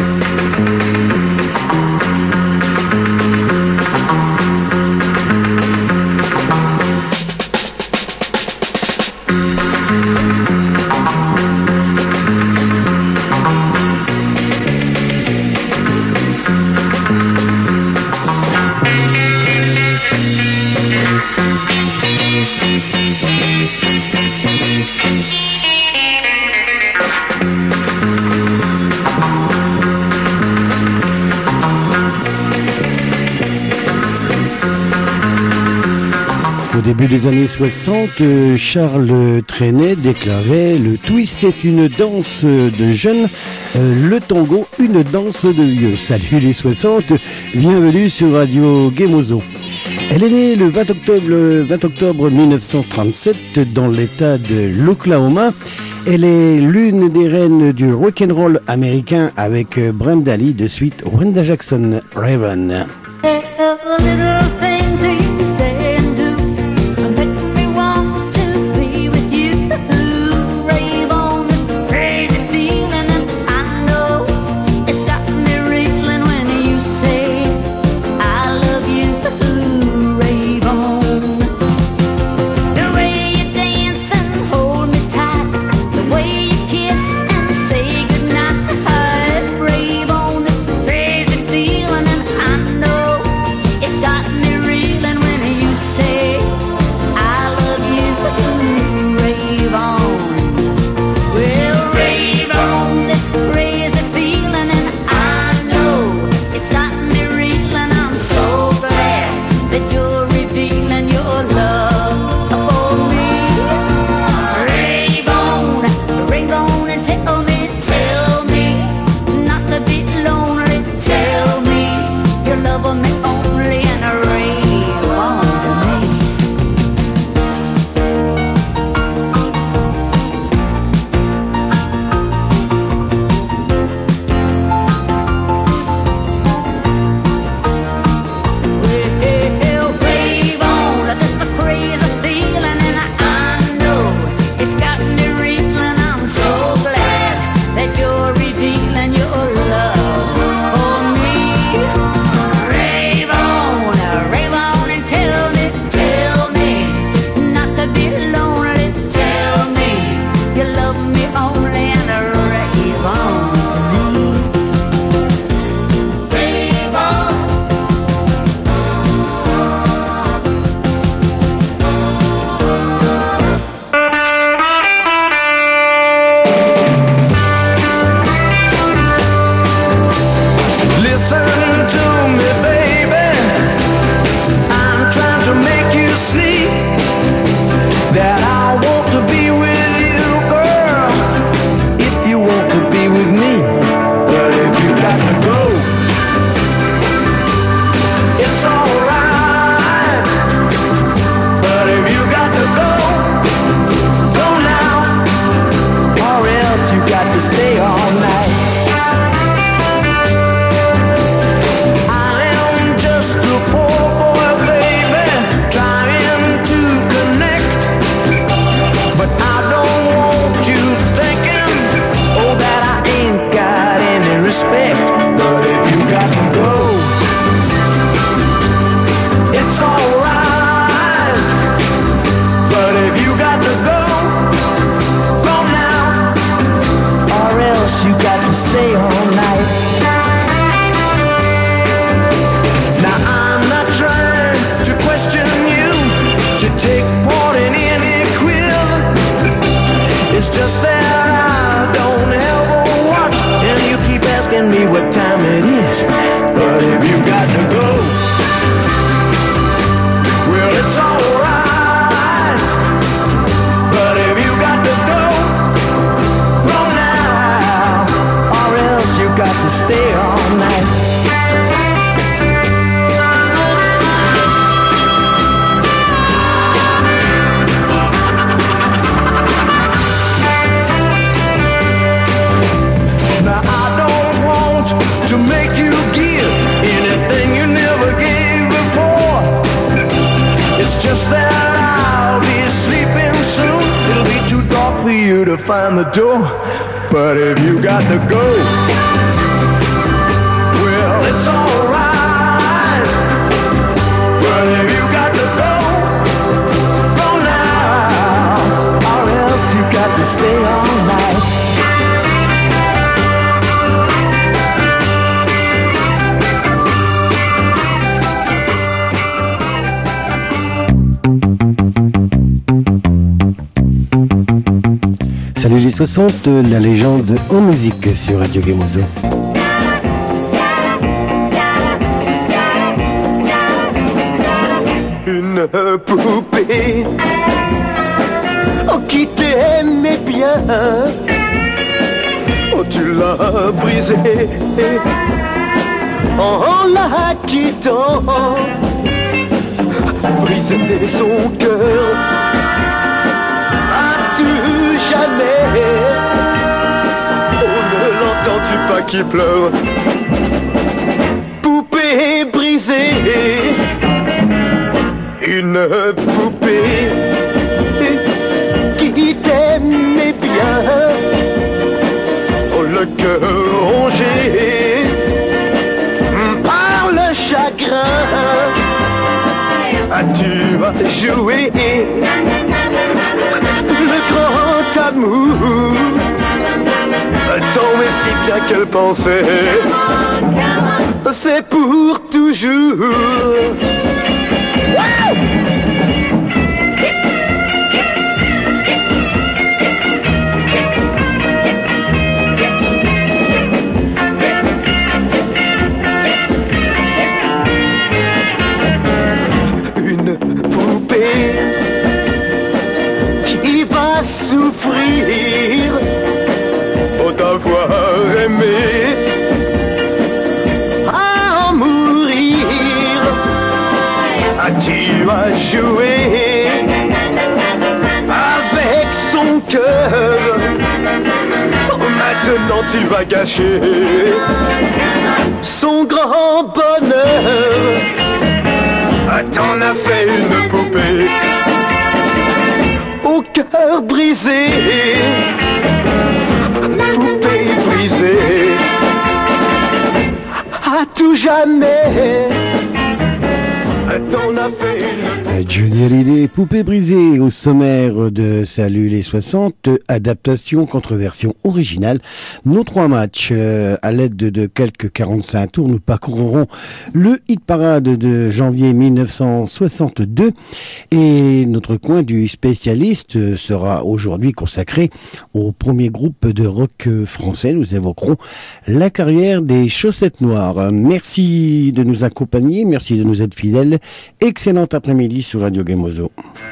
Au début des années 60, Charles Trenet déclarait « Le twist est une danse de jeunes, le tango une danse de vieux ». Salut les 60, bienvenue sur Radio Gemozo. Elle est née le 20 octobre 1937 dans l'état de l'Oklahoma. Elle est l'une des reines du rock'n'roll américain avec Brenda Lee, de suite Wanda Jackson, Raven. Find the door, but if you got to go, 60, la légende en musique sur Radio Gemozo. Une poupée qui t'aimait bien, tu l'as brisée en la quittant, brisé son cœur à tout jamais. Oh, ne l'entends-tu pas qui pleure? Poupée brisée, une poupée qui t'aimait bien, oh, le cœur rongé par le chagrin. As-tu joué le grand amour? Tant mais si bien qu'elle pensait, c'est pour toujours. Une poupée qui va souffrir d'avoir aimé à en mourir. As-tu joué avec son cœur? Maintenant tu vas gâcher son grand bonheur. T'en as fait une poupée au cœur brisé, poupée brisée à tout jamais. T'en as fait une... Johnny Hallyday, Poupée brisée au sommaire de Salut les 60, adaptation contre version originale. Nos 3 matchs, à l'aide de quelques 45 tours, nous parcourrons le hit parade de janvier 1962 et notre coin du spécialiste sera aujourd'hui consacré au premier groupe de rock français. Nous évoquerons la carrière des Chaussettes Noires. Merci de nous accompagner, merci de nous être fidèles. Excellent après-midi sur Radio Gemozo.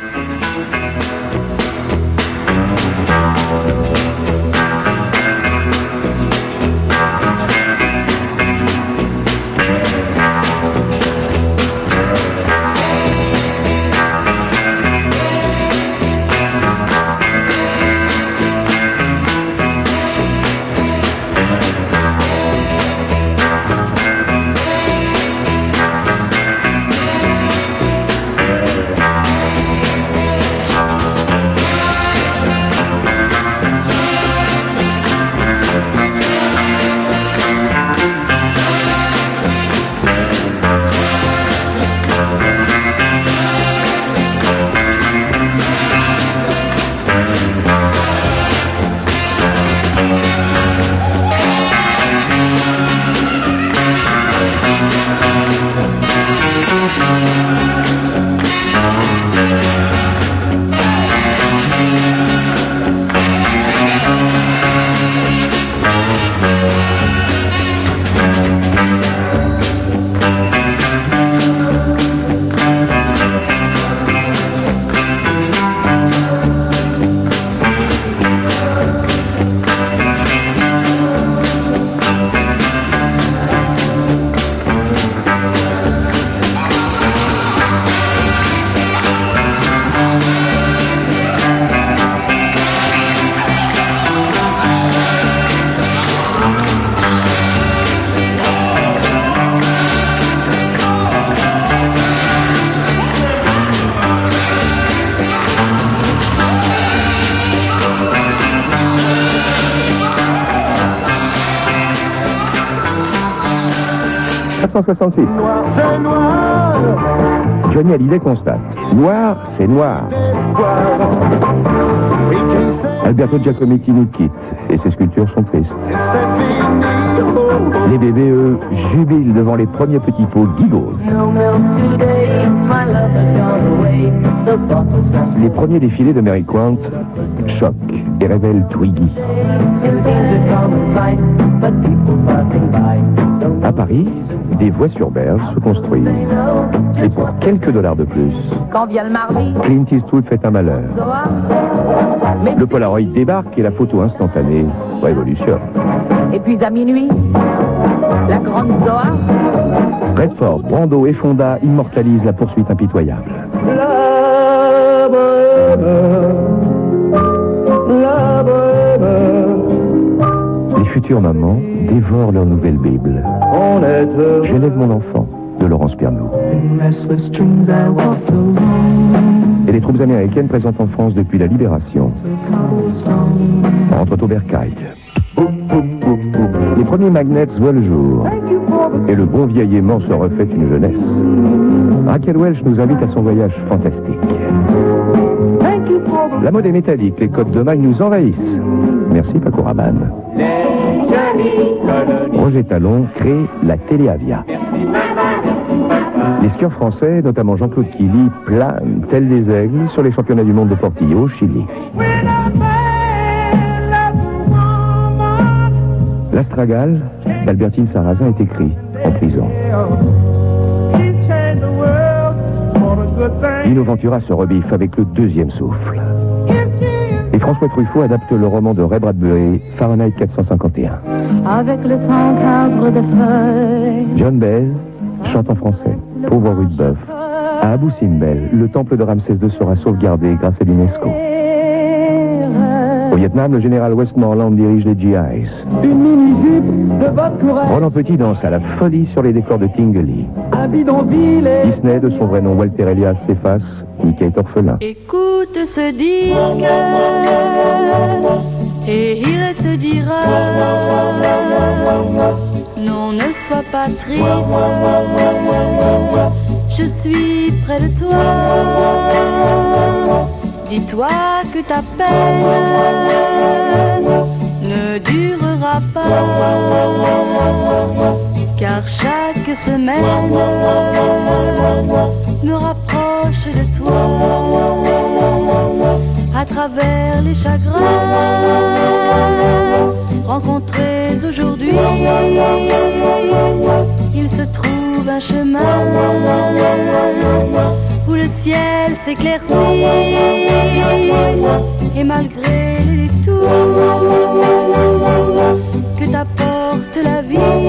Noir, c'est noir. Johnny Hallyday constate. Noir, c'est noir. Alberto Giacometti nous quitte et ses sculptures sont tristes. Les bébés, eux, jubilent devant les premiers petits pots Giggles. Les premiers défilés de Mary Quant choquent et révèlent Twiggy. À Paris, des voies sur berge se construisent. Et pour quelques dollars de plus, Quand vient le mardi, Clint Eastwood fait un malheur. Le Polaroid débarque et la photo instantanée révolutionne. et puis à minuit, la grande Zoa. Redford, Brando et Fonda immortalisent la poursuite impitoyable. Les futures mamans dévorent leur nouvelle Bible. J'élève mon enfant, de Laurence Pernou. Et les troupes américaines présentes en France depuis la Libération entrent au bercail. Les premiers magnets voient le jour. Et le bon vieil aimant se refait une jeunesse. Raquel Welch nous invite à son voyage fantastique. La mode est métallique, les codes de maille nous envahissent. Merci Paco Rabanne. Roger Talon crée la Téléavia. Les skieurs français, notamment Jean-Claude Killy, planent tels des aigles sur les championnats du monde de Portillo au Chili. L'Astragale d'Albertine Sarrazin est écrit en prison. Lino Ventura se rebiffe avec le deuxième souffle. Et François Truffaut adapte le roman de Ray Bradbury, Fahrenheit 451. Avec le temps qu'arbre de feuilles. John Baez chante en français, Pauvre Rudebeuf. À Abu Simbel, le temple de Ramsès II sera sauvegardé grâce à l'UNESCO. Au Vietnam, le général Westmoreland dirige les GIs. Une mini-jupe de bottes courées, Roland Petit danse à la folie sur les décors de Tingley. un bidonville et... Disney, de son vrai nom Walter Elias, s'efface. Mickey est orphelin. Écoute ce disque et il te dira non, ne sois pas triste, je suis près de toi. Dis-toi que ta peine ne durera pas, car chaque semaine me rapproche de toi. À travers les chagrins rencontrés aujourd'hui, il se trouve un chemin où le ciel s'éclaircit. Et malgré les détours que t'apporte la vie,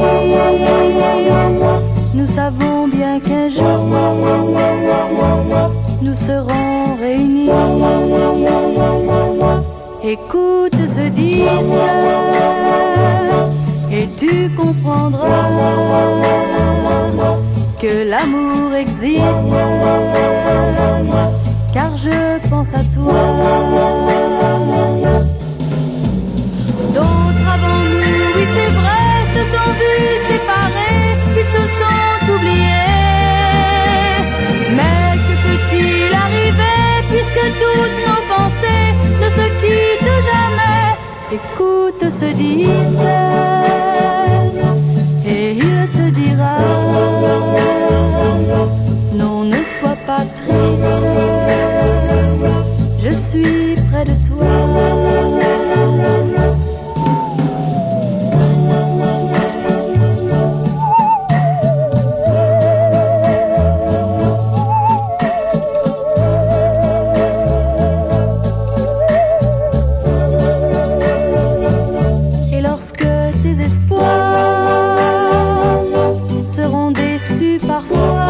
nous savons bien qu'un jour nous serons réunis. Écoute ce disque et tu comprendras que l'amour existe, car je pense à toi. D'autres avant nous, oui c'est vrai, se sont vus séparés, ils se sont oubliés. Mais que peut-il arriver, puisque toutes nos pensées ne se quittent jamais? Écoute ce disque et il te dira non, ne sois pas triste, je suis près de toi. Et lorsque tes espoirs seront déçus parfois,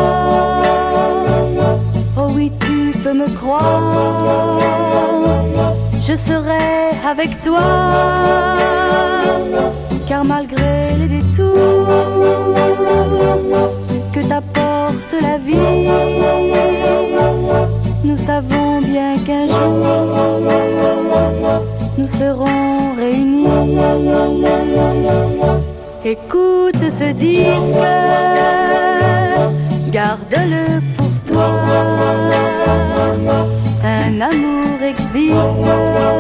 oh oui, tu peux me croire, je serai avec toi, car malgré les détours que t'apporte la vie, nous savons bien qu'un jour nous serons réunis. Écoute ce disque, garde-le pour toi. Un amour existe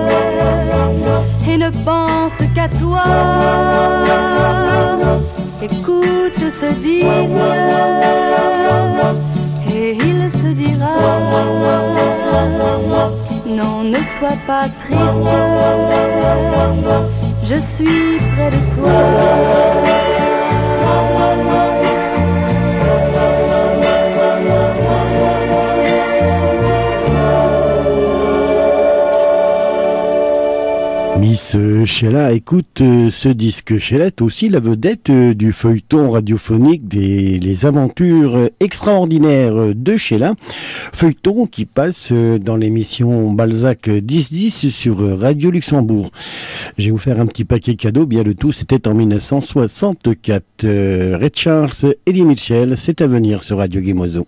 et ne pense qu'à toi. Écoute ce disque et il te dira non, ne sois pas triste, je suis près de toi. Miss Sheila écoute ce disque. Sheila est aussi la vedette du feuilleton radiophonique Les aventures extraordinaires de Sheila. Feuilleton qui passe dans l'émission Balzac 10-10 sur Radio Luxembourg. Je vais vous faire un petit paquet cadeau. Bien le tout, c'était en 1964. Ray Charles, Eddie Mitchell, c'est à venir sur Radio Guimozo.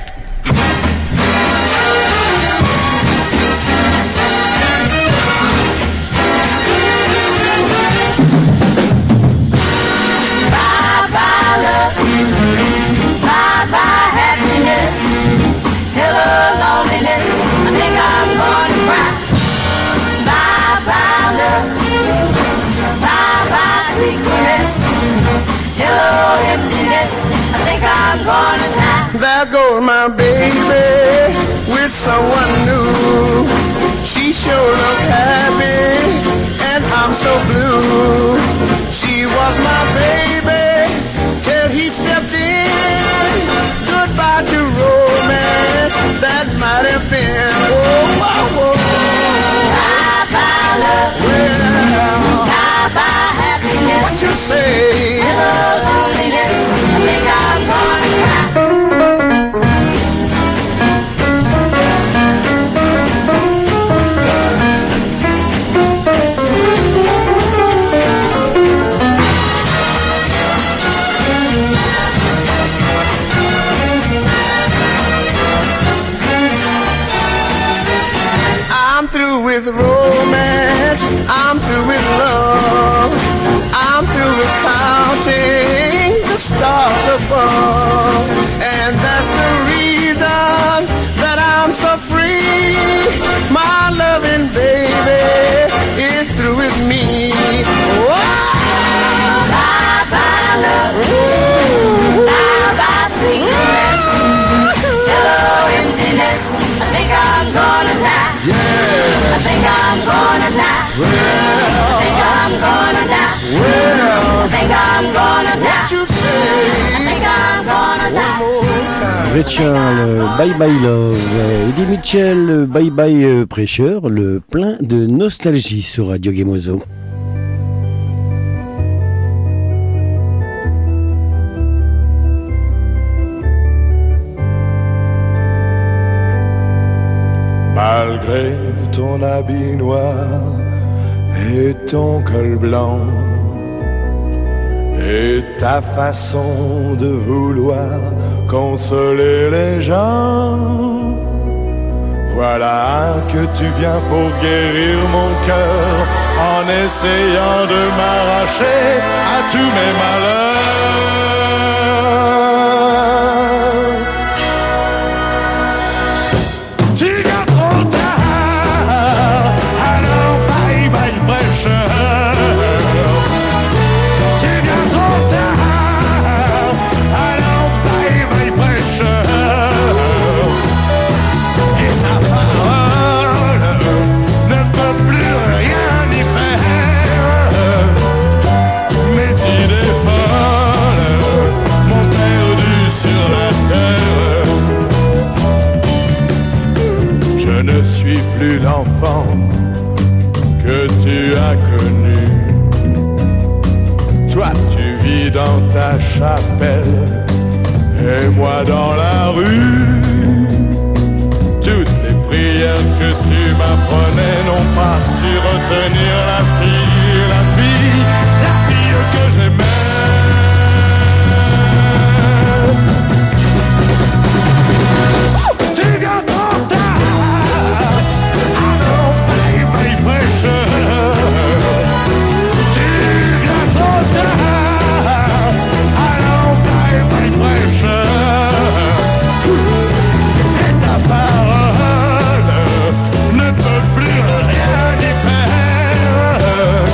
Bye-bye happiness, hello loneliness, I think I'm gonna cry. Bye-bye love, bye-bye sweet caress, hello emptiness, I think I'm gonna die. There goes my baby with someone new. She sure look happy and I'm so blue. She was my baby till he stepped in. Goodbye to romance that might have been. Oh, whoa, whoa. Bye-bye love, Well, bye-bye happiness, what you say? hello loneliness, I think I'm gonna cry. I'm through with romance, I'm through with love, I'm through with counting the stars above, and that's the reason that I'm so free. My loving baby is through with me. Bye-bye love, bye-bye sweet caress, hello emptiness, I think I'm gonna die. I think I'm gonna die. I think I'm gonna die. I think I'm gonna die. What you say? I think I'm gonna die. Ray Charles, Bye Bye Love. Eddie Mitchell, Bye Bye Prêcheur, le plein de nostalgie sur Radio Guimozo. Malgré ton habit noir et ton col blanc et ta façon de vouloir consoler les gens, voilà que tu viens pour guérir mon cœur en essayant de m'arracher à tous mes malheurs. Plus l'enfant que tu as connu. Toi tu vis dans ta chapelle et moi dans la rue. Toutes les prières que tu m'apprenais n'ont pas su retenir la fille que j'aimais. Ne peut plus rien y faire.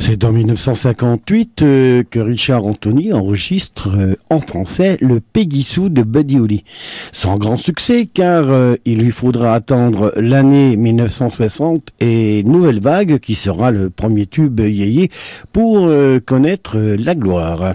C'est en 1958 que Richard Anthony enregistre en français le Peggy Sue de Buddy Holly. Sans grand succès car il lui faudra attendre l'année 1960 et Nouvelle Vague qui sera le premier tube yéyé pour connaître la gloire.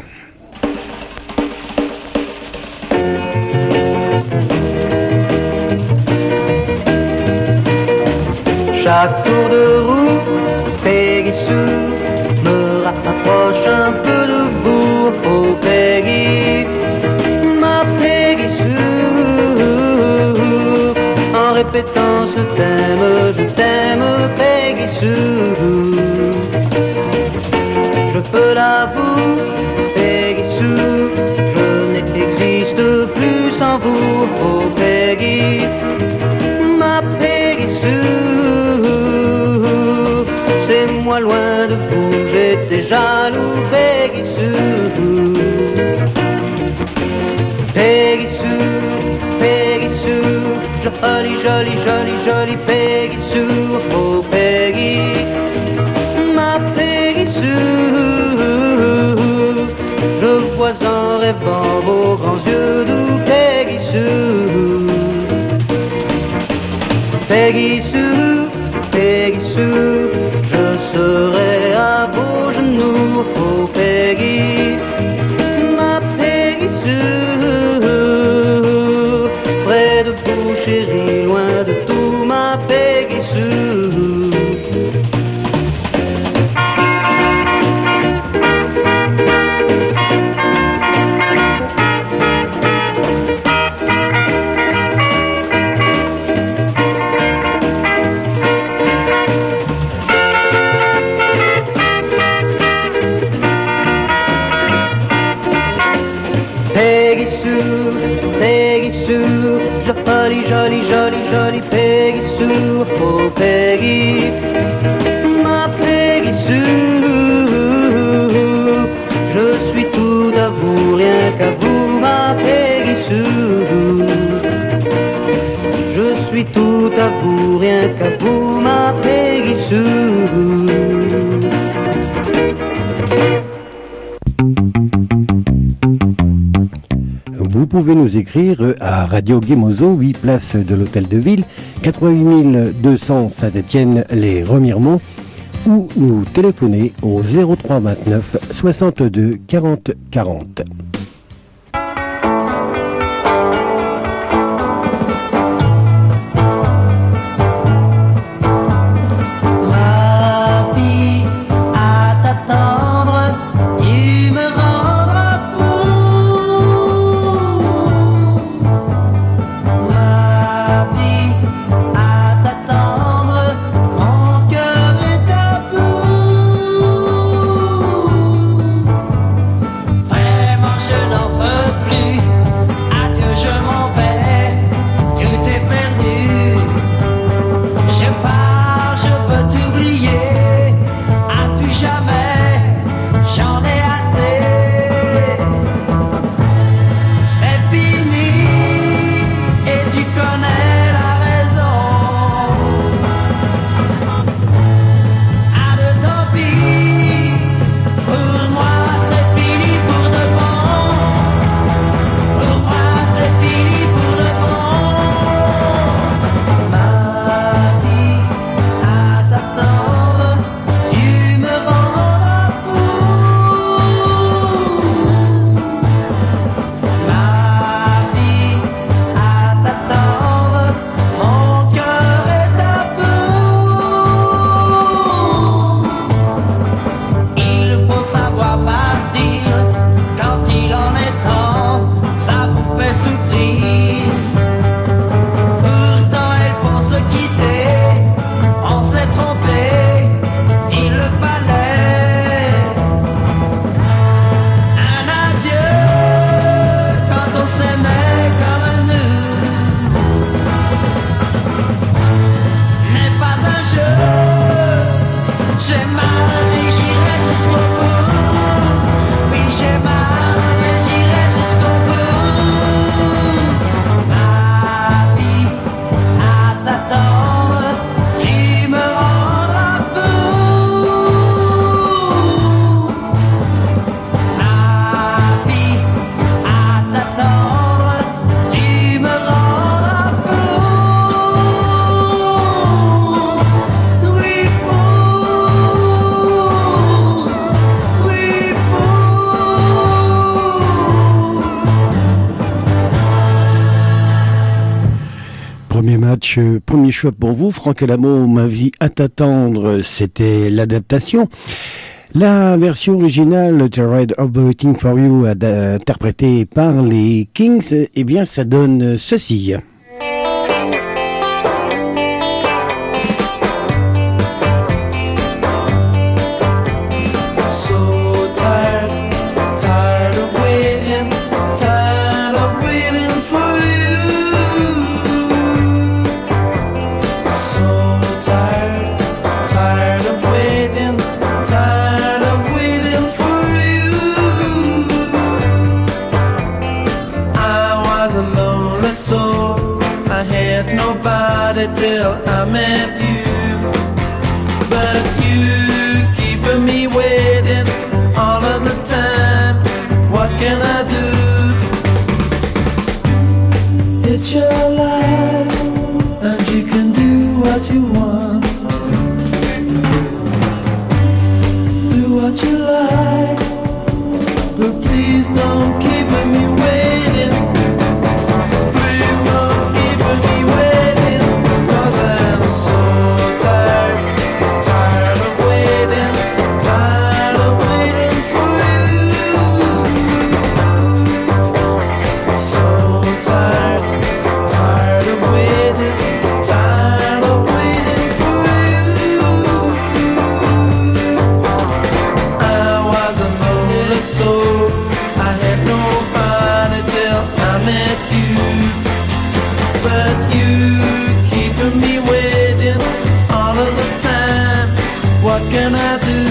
Chaque tour de roue, Peggy Sue me rapproche un peu de vous, oh Peggy, ma Peggy Sue. En répétant ce thème, je t'aime, Peggy Sue. Je peux l'avouer, Peggy Sue, je n'existe plus sans vous, oh Peggy, ma Peggy Sue. C'est moi loin de vous, j'étais jaloux, Peggy Sue. Peggy Sue, Peggy Sue, jolie, jolie, jolie, jolie Peggy Sue, oh Peggy, ma Peggy Sue. Je vois en rêvant vos grands yeux doux, Peggy Sue. Peggy Sue, Peggy Sue, je serai à vos genoux, oh Peggy, ma Peggy Sue. Près de vous chérie, loin de tout, ma Peggy Sue. Jolie, jolie, jolie, jolie Peggy Sue, oh Peggy, ma Peggy Sue. Je suis tout à vous, rien qu'à vous, ma Peggy Sue. Je suis tout à vous, rien qu'à vous, ma Peggy Sue. Vous pouvez nous écrire à Radio Guémozo, 8 place de l'Hôtel de Ville, 88 200 Saint-Étienne-les-Remiremont, ou nous téléphoner au 03 29 62 40 40. Sinatra, premier choix pour vous. Franck Alamo, Ma vie à t'attendre, c'était l'adaptation. La version originale, Tired of Waiting for You, interprétée par les Kings, eh bien, ça donne ceci. Till I met you, but you keeping me waiting all of the time. What can I do? It's your life, and you can do what you want. Do what you like, but please don't keep me waiting. Please don't keep me waiting. What can I do?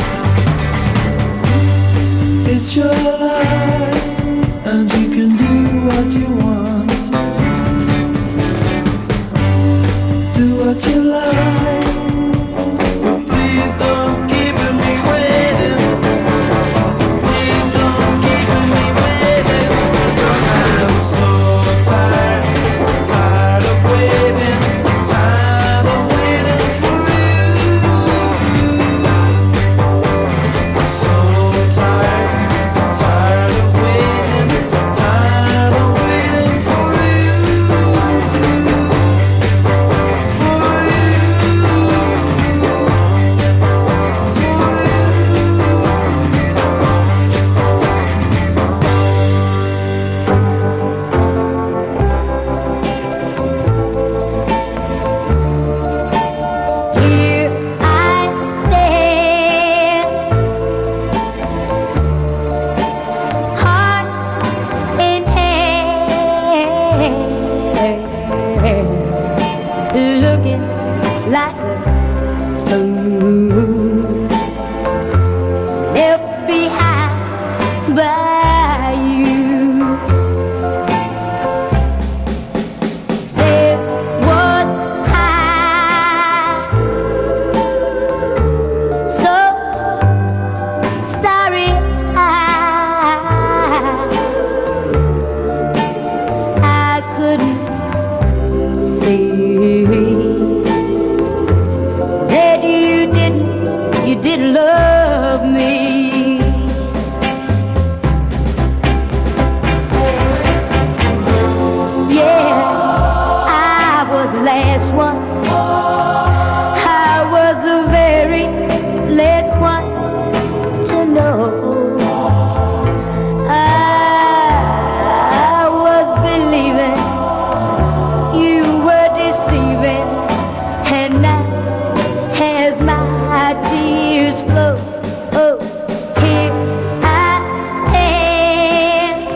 It's your life, and you can do what you want. Do what you like. Please don't keep me waiting. Please don't keep me waiting. 'Cause I'm so tired, tired of waiting, tired of waiting for you. So tired, tired of waiting, tired of waiting for you. For you. Here I stand, heart in hand, looking like a fool, left behind by you. There was high, so starry-eyed, I couldn't see that you didn't love me. Yes, I was the last one. I was the very last one to know. I was believing you were deceiving, and now as my tears flow, oh, here I stand,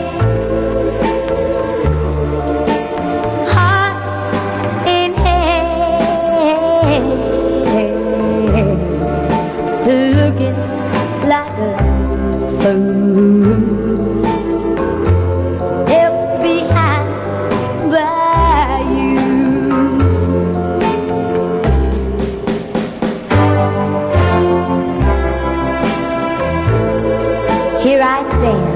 heart in hand, looking like a fool, left behind by you. Here I stand,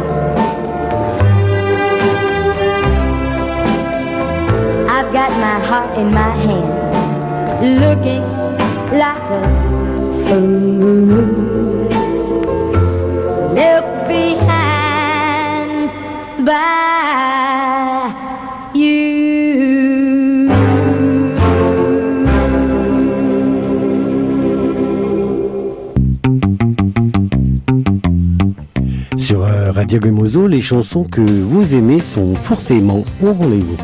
I've got my heart in my hand, looking like a fool, left behind by you. Radio Gamozo, les chansons que vous aimez sont forcément au rendez-vous.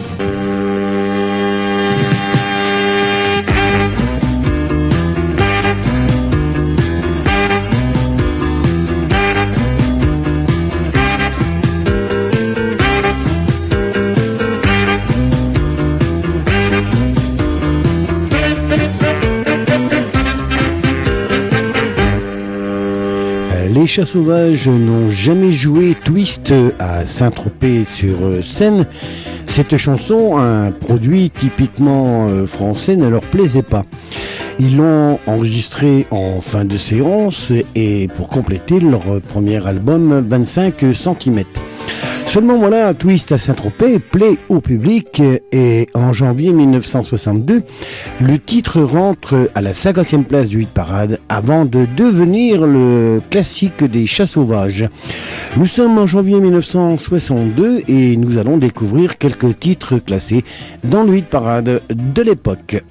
Les Chats Sauvages n'ont jamais joué Twist à Saint-Tropez-sur-Seine. Cette chanson, un produit typiquement français, ne leur plaisait pas. Ils l'ont enregistrée en fin de séance et pour compléter leur premier album 25 cm. Seulement voilà, Twist à Saint-Tropez plaît au public et en janvier 1962, le titre rentre à la 50e place du hit parade avant de devenir le classique des Chats Sauvages. Nous sommes en janvier 1962 et nous allons découvrir quelques titres classés dans le hit parade de l'époque.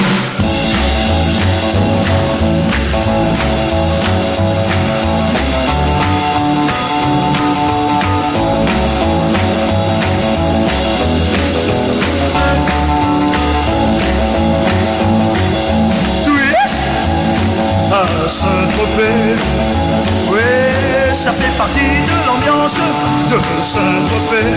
Saint-Tropez, oui, ça fait partie de l'ambiance de Saint-Tropez.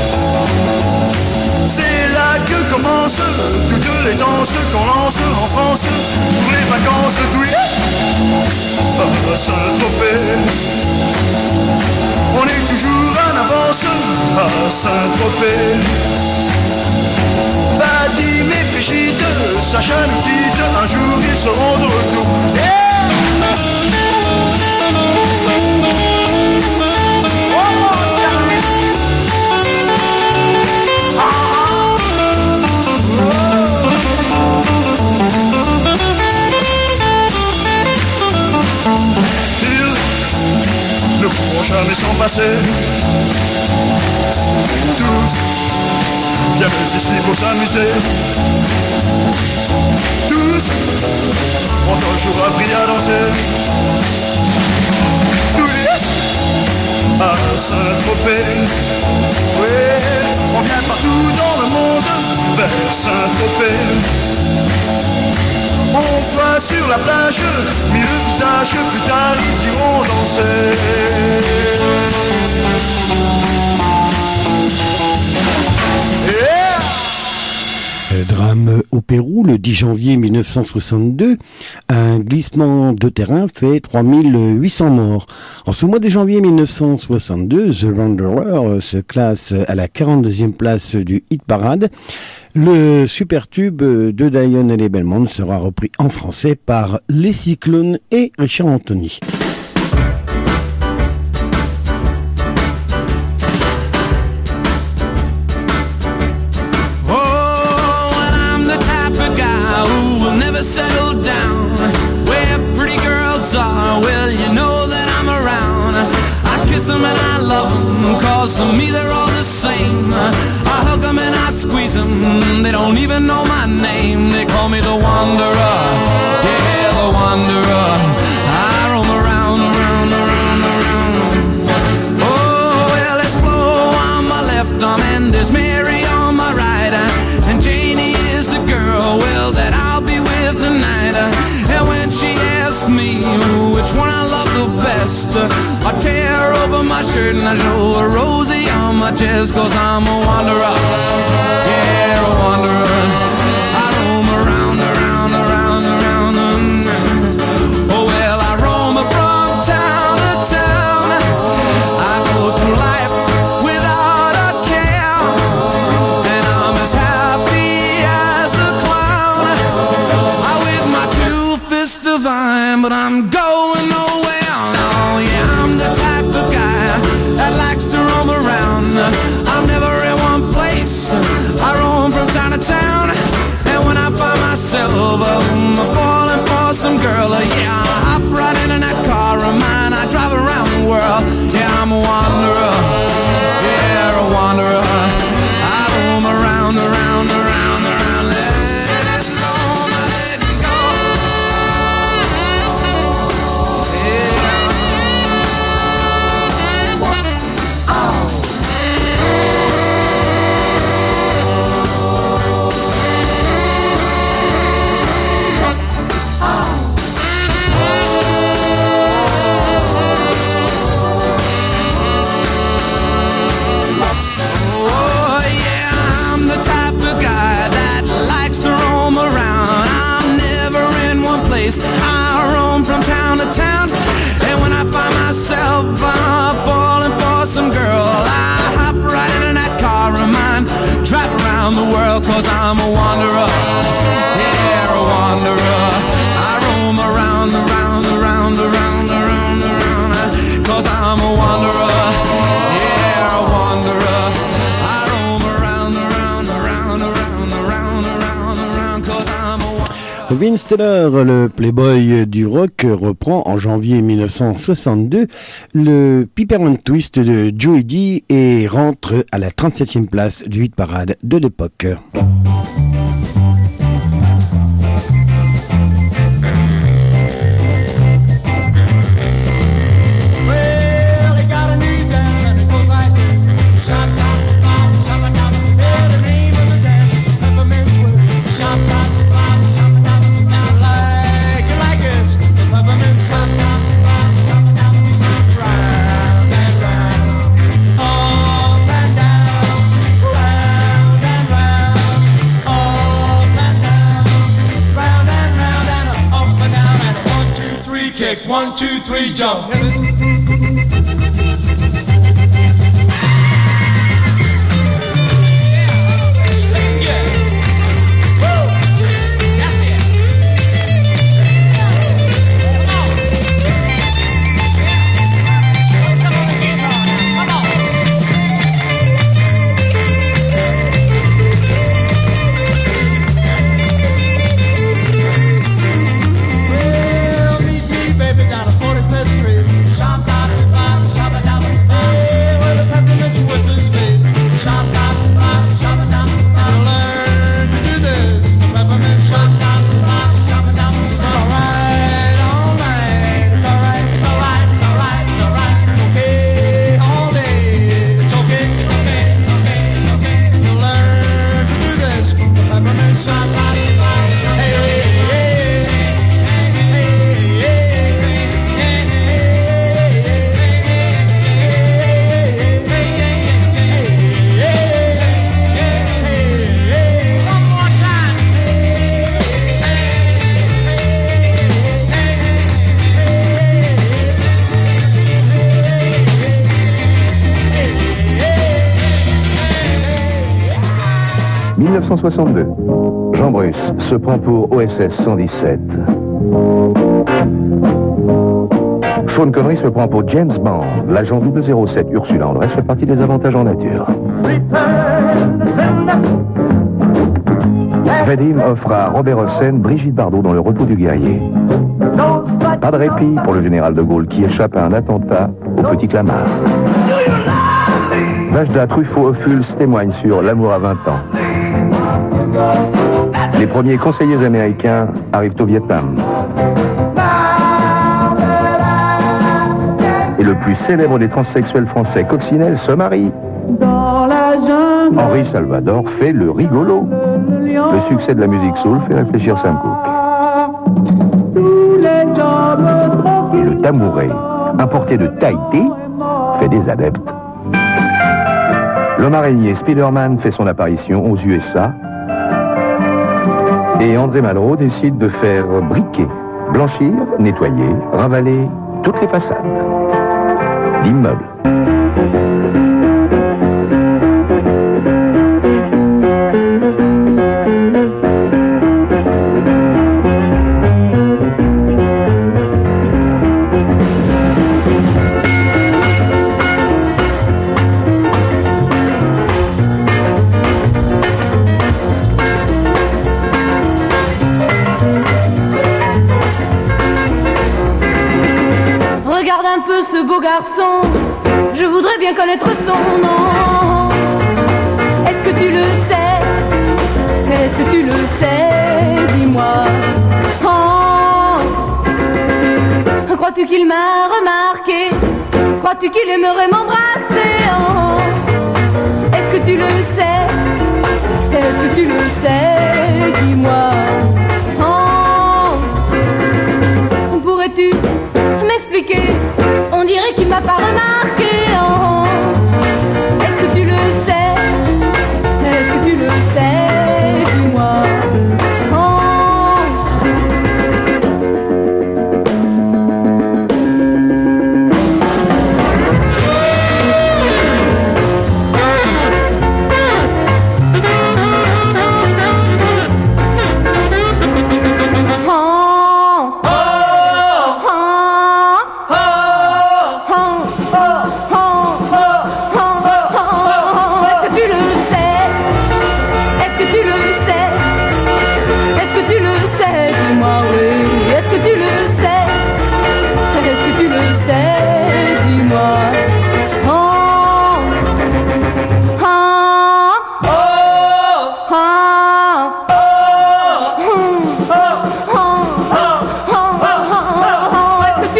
C'est là que commencent toutes les danses qu'on lance en France pour les vacances Twist à Saint-Tropez. On est toujours en avance à Saint-Tropez. Vadim et Brigitte, Sacha nous quitte, un jour ils seront de retour. Yeah! Ils ne pourront jamais s'en passer. Tous viennent ici pour s'amuser. Tous ont un jour appris à danser. Tous à Saint-Tropez. Oui, on vient partout dans le monde vers Saint-Tropez. On voit sur la plage, mis le visage, plus tard ils iront danser. Yeah! Drame au Pérou, le 10 janvier 1962, un glissement de terrain fait 3800 morts. En ce mois de janvier 1962, The Wanderer se classe à la 42e place du hit parade. Le super tube de Diane et les Belmonts sera repris en français par Les Cyclones et Richard Anthony. Settle down where pretty girls are. Well, you know that I'm around. I kiss them and I love them, cause to me they're all the same. I hug them and I squeeze them, they don't even know my name. They call me the Wanderer, yeah, the Wanderer. I roam around, around, around, around. Oh, well, there's Flo on my left arm and there's Mary on my right. And Janie is the girl, well, that I'll be with tonight. And when she asks me which one I love the best, I tear open my shirt and I show a Rosie on my chest. Cause I'm a wanderer, yeah, a wanderer. I roam around, around, around, around. Oh well, I roam from town to town. I go through life without a care, and I'm as happy as a clown. I with my two fists divine, but I'm going nowhere. Oh yeah, I'm the type of guy that likes to roam around. I'm never in one place, I roam from town to town. And when I find myself falling for some girl, yeah, I hop right in that car of mine. I drive around the world, yeah, I'm a wanderer, yeah, a wanderer. I roam around, around, around, around. Let it go, let it go. 'cause I'm a wanderer, yeah, a wanderer. I roam around, around, around, around, around, around, 'cause I'm a wanderer, yeah, a wanderer. I roam around, around, around, around, around, around, around, 'cause I'm a wanderer. Vince Taylor, le playboy du rock, reprend en janvier 1962 le Peppermint Twist de Joey D et rentre à la 37e place du hit parade de l'époque. Kick, 1, 2, 3, jump. « 1962. Jean Bruce se prend pour OSS 117. Sean Connery se prend pour James Bond. L'agent 007 Ursula Andress fait partie des avantages en nature. Vadim offre à Robert Hossein Brigitte Bardot dans Le Repos du guerrier. Pas de répit pour le général de Gaulle qui échappe à un attentat au Petit Clamart. Vajda, Truffaut, Ophuls témoignent sur l'amour à 20 ans. Les premiers conseillers américains arrivent au Vietnam. Et le plus célèbre des transsexuels français, Coccinelle, se marie. Henri Salvador fait le rigolo. Le succès de la musique soul fait réfléchir Sam Cooke. Et le tambouré, importé de Tahiti, fait des adeptes. L'homme araignée Spider-Man fait son apparition aux USA. Et André Malraux décide de faire briquer, blanchir, nettoyer, ravaler toutes les façades d'immeubles. Regarde un peu ce beau garçon, je voudrais bien connaître son nom. Est-ce que tu le sais? Est-ce que tu le sais? Dis-moi. Oh, crois-tu qu'il m'a remarqué? Crois-tu qu'il aimerait m'embrasser? Oh, est-ce que tu le sais? Est-ce que tu le sais? Dis-moi. Oh, pourrais-tu m'expliquer? On dirait qu'il m'a pas remarqué. Oh, est-ce que tu le sais? Est-ce que tu le sais? Dis-moi.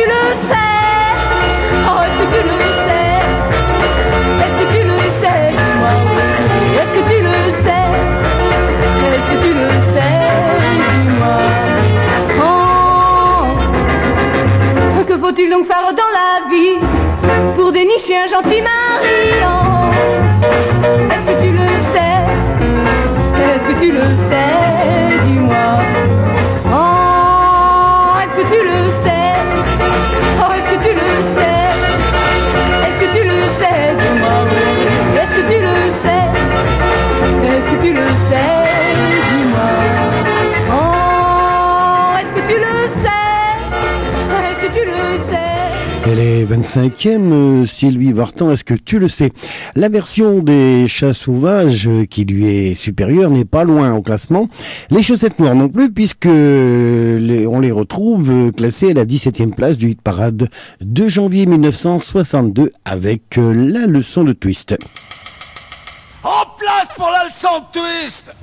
tu le sais? Oh, est-ce que tu le sais? Est-ce que tu le sais? Dis-moi, est-ce que tu le sais? Est-ce que tu le sais? Dis-moi. Oh, que faut-il donc faire dans la vie pour dénicher un gentil mari? Oh, est-ce que tu le sais? Est-ce que tu le sais? Dis-moi. Oh, est-ce que tu le sais? Oh, est-ce que tu le sais? Est-ce que tu le sais? Dis-moi. Est-ce que tu le sais? Est-ce que tu le sais? Dis-moi. Oh, est-ce que tu le sais? Est-ce que tu le sais? Elle est 25e, Sylvie Vartan, est-ce que tu le sais? La version des Chats Sauvages qui lui est supérieure n'est pas loin au classement. Les Chaussettes Noires non plus, puisque on les retrouve classées à la 17e place du hit parade de janvier 1962 avec la leçon de twist. En place pour la leçon de twist.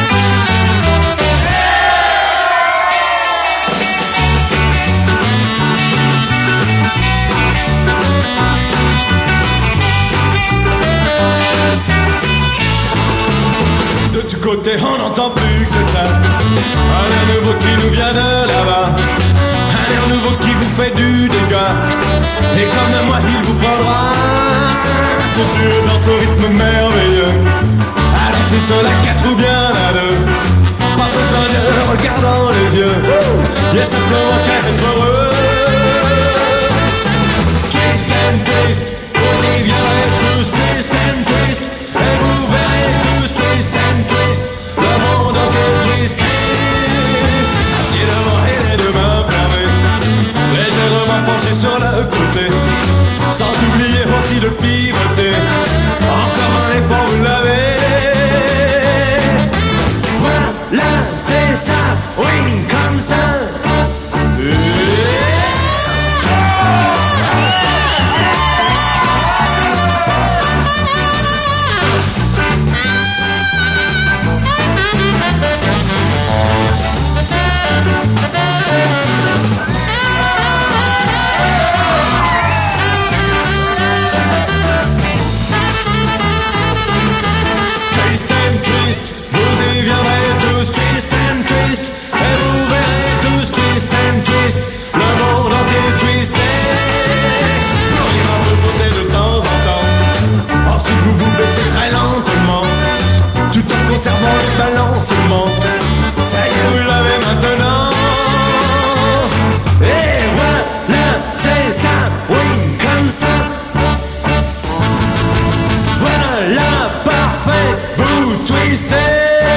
De tous côtés on n'entend plus que ça. Un air nouveau qui nous vient de là-bas. Un air nouveau qui vous fait du dégât. Et comme moi il vous prendra. Futur dans ce rythme merveilleux. Alors c'est sur la 4 ou bien la 2. Pas besoin de le regard dans les yeux. Il y a simplement qu'à être heureux. Twist and twist. Vous y viendrez tous. Twist and twist. Et vous verrez tous. Twist and twist. Le monde entier twisté. À pied devant et les deux mains fermées. Légèrement penché sur le côté. Sans oublier aussi de pivoter. Encore un effort, vous l'avez. Voilà, c'est ça, oui, comme ça. Conservant le balancement. Ça y est, vous l'avez maintenant. Et voilà, c'est ça, oui, comme ça. Voilà, parfait, vous twistez.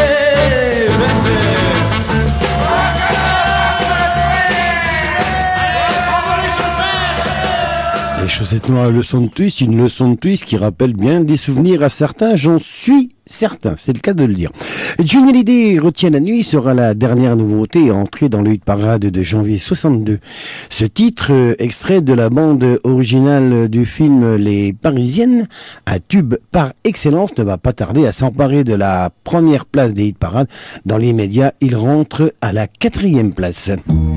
Les Chaussettes Noires, leçon de twist, une leçon de twist qui rappelle bien des souvenirs à certains, j'en suis certain, c'est le cas de le dire. Johnny Hallyday retient la nuit sera la dernière nouveauté entrée dans le hit parade de janvier 62. Ce titre, extrait de la bande originale du film Les Parisiennes, un tube par excellence, ne va pas tarder à s'emparer de la première place des hit parades. Dans les médias, il rentre à la 4e place.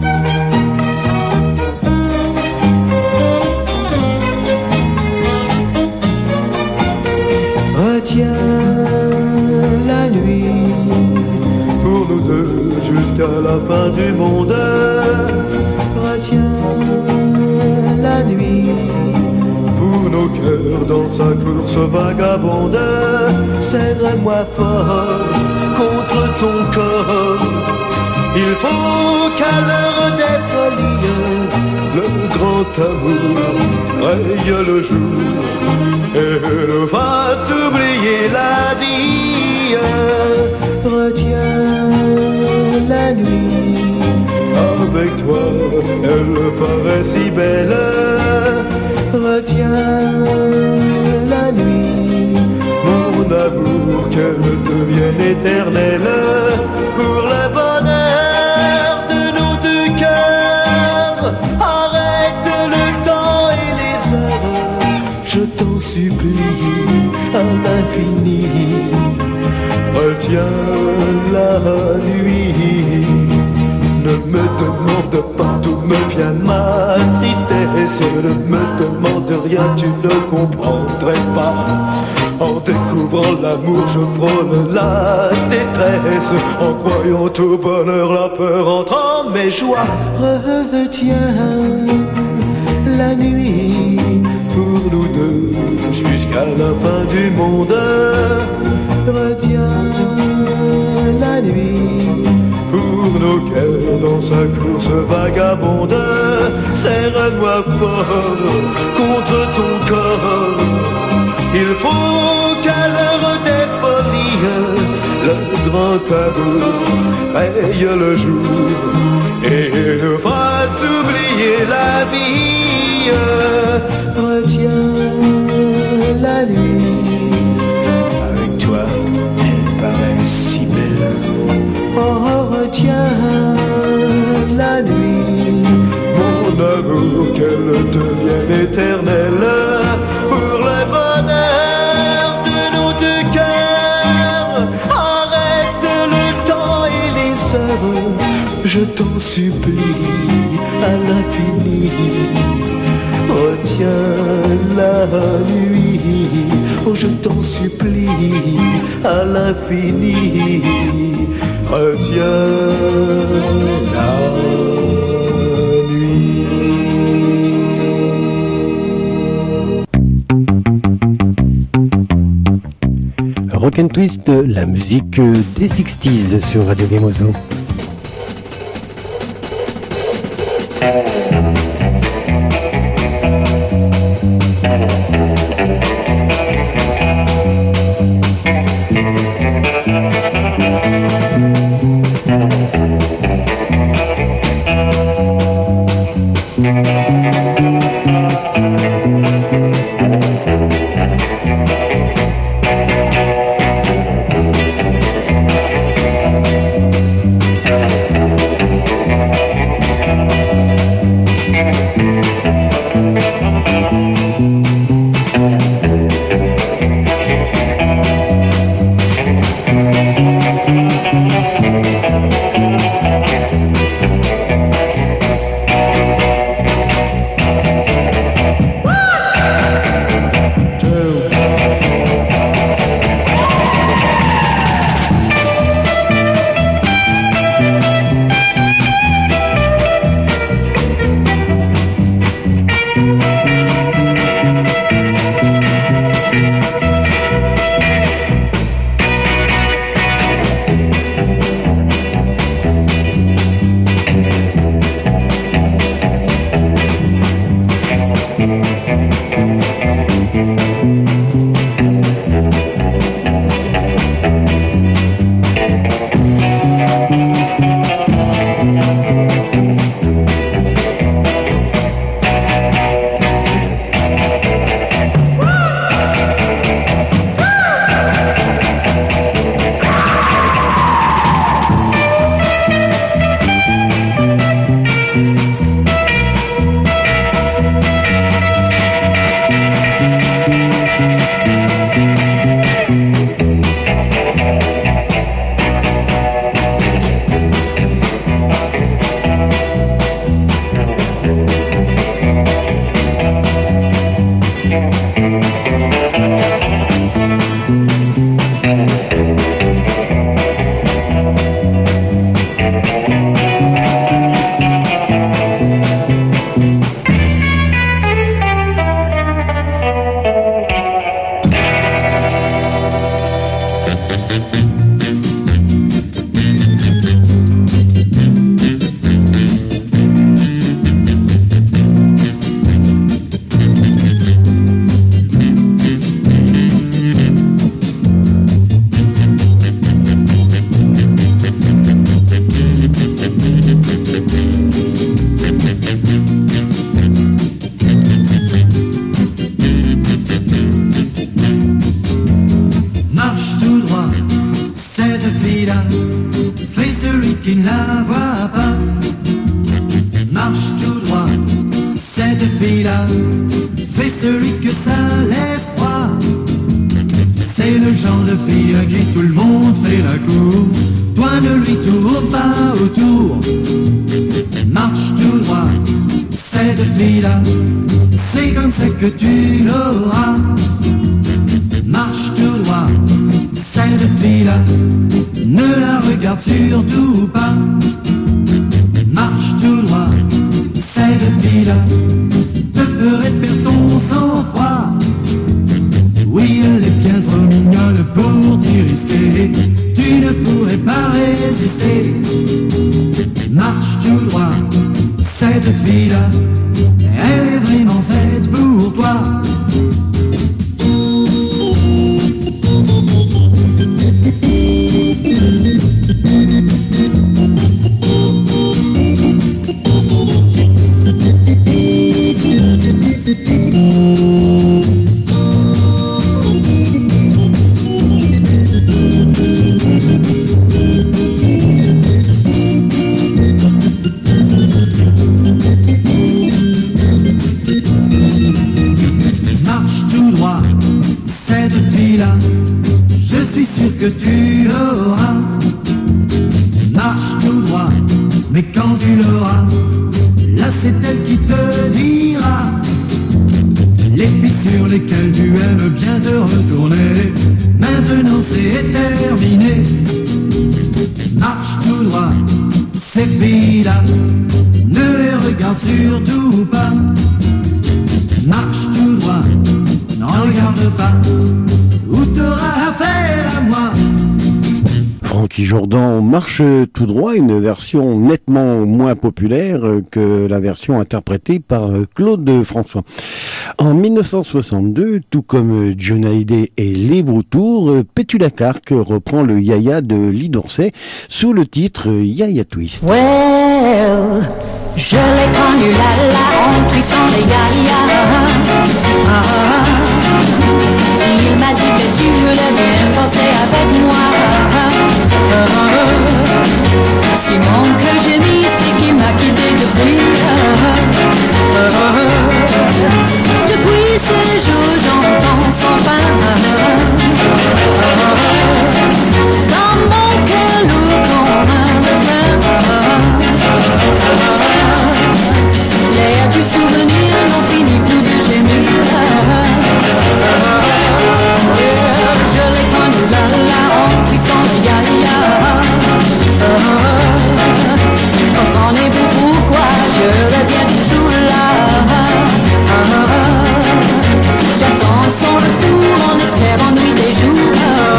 Retiens la nuit pour nous deux jusqu'à la fin du monde. Retiens la nuit pour nos cœurs dans sa course vagabonde. Serre-moi fort contre ton corps. Il faut qu'à l'heure des folies le grand amour raye le jour et nous fasse oublier la vie. Retiens la nuit, avec toi elle paraît si belle. Retiens la nuit, mon amour, qu'elle devienne éternelle. Pour le bonheur de nos deux cœurs, arrête le temps et les heures, je t'en supplie à l'infini. Retiens la nuit, ne me demande pas d'où me vient ma tristesse. tristesse. Ne me demande rien, tu ne comprendrais pas. En découvrant l'amour, je frôle la détresse. En croyant au bonheur, la peur entre en mes joies. Retiens la nuit pour nous deux jusqu'à la fin du monde. Retiens la nuit pour nos cœurs dans sa course vagabonde. Serre-moi fort contre ton corps. Il faut qu'à l'heure des folies, le grand amour raye le jour et nous fasse oublier la vie. Retiens la nuit, avec toi elle paraît si belle. Oh, retiens la nuit, mon amour, qu'elle devienne éternelle. Pour le bonheur de nos deux cœurs, arrête le temps et les heures. Je t'en supplie à l'infini. Retiens la nuit, oh je t'en supplie à l'infini. Retiens la nuit. Rock and Twist, la musique des 60s sur Radio Gamozo. cette fille-là, c'est comme ça que tu l'auras. Marche tout droit, cette fille-là, ne la regarde surtout pas. Marche tout droit, cette fille-là, te ferait perdre ton sang-froid. Oui, elle est bien trop mignonne pour t'y risquer, tu ne pourrais pas résister. Marche tout droit, cette fille-là, elle est vraiment faite pour toi. Que tu l'auras, marche tout droit, mais quand tu l'auras, là c'est elle qui te dira les filles sur lesquelles tu aimes bien te retourner. Maintenant c'est terminé. Marche tout droit, ces filles-là, ne les regarde surtout pas. Marche tout droit, n'en regarde pas, ou t'auras affaire à moi. Francky Jourdan marche tout droit, une version nettement moins populaire que la version interprétée par Claude François. En 1962, tout comme John Hallyday et les Vautours, Pétula Clark reprend le Yaya de Lee Dorsey sous le titre Yaya Twist. Well, je l'ai connu là, en twissant les yaya. Il m'a dit que tu voulais bien danser avec moi. Simon que j'ai mis, c'est qui m'a quitté depuis. Depuis ce jour, j'entends son pain. Dans mon cœur lourd comme un refrain. L'air du souvenir n'en finit plus de gémir. Je l'ai connu là, en puissant le yaya. Comprenez-vous pourquoi je reviens toujours là? J'attends son retour en espérant nuit des jours.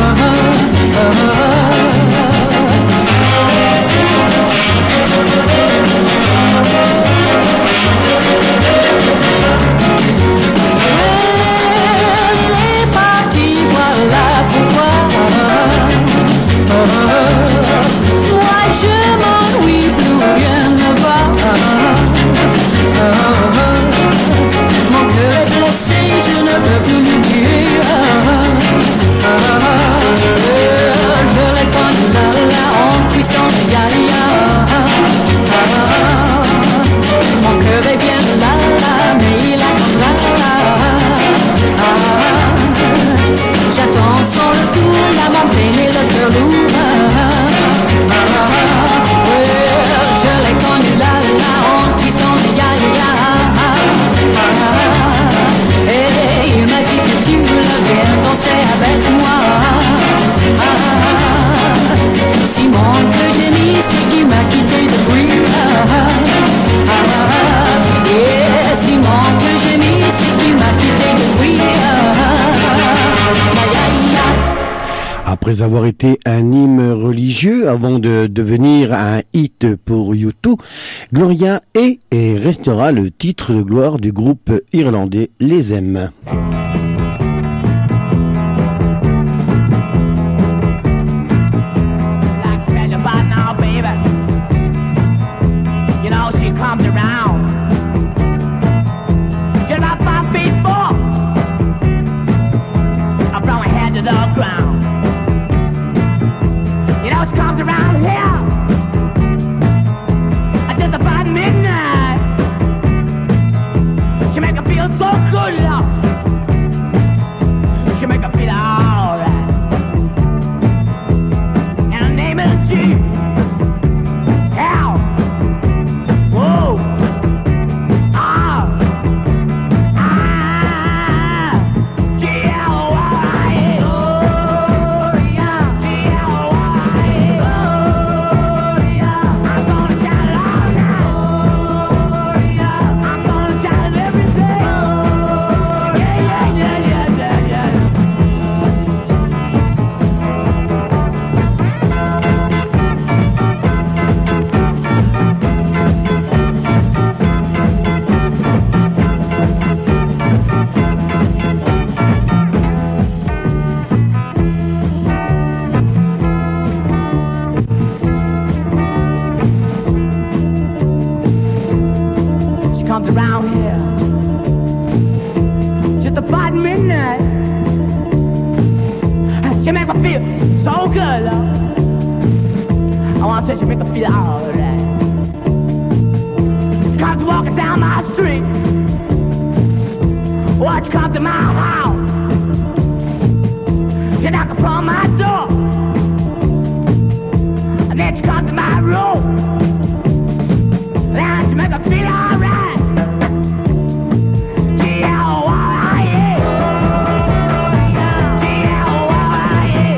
Il est parti, voilà pourquoi. Moi je m'ennuie, plus rien ne va. Mon cœur est blessé, je ne peux plus l'oublier. Je l'ai connu là, en twistant le yaya. Mon cœur est bien là, mais il attendra. J'attends son retour, là mon peine et le cœur lourd. Je l'ai connu là, en twistant le yaya. Et il m'a dit que tu voulais bien danser avec moi. Simon que j'ai mis, c'est qui m'a quitté depuis. Et Simon que j'ai mis, c'est qui m'a quitté depuis. Après avoir été un hymne religieux avant de devenir un hit pour U2, Gloria est et restera le titre de gloire du groupe irlandais Les M. Ah! here. Just about midnight. She make me feel so good, love. I wanna say she make me feel alright. Comes walking down my street. Watch you come to my house. You knock upon my door. And then you come to my room. And you make me feel alright. G-L-Y-E. G-L-Y-E.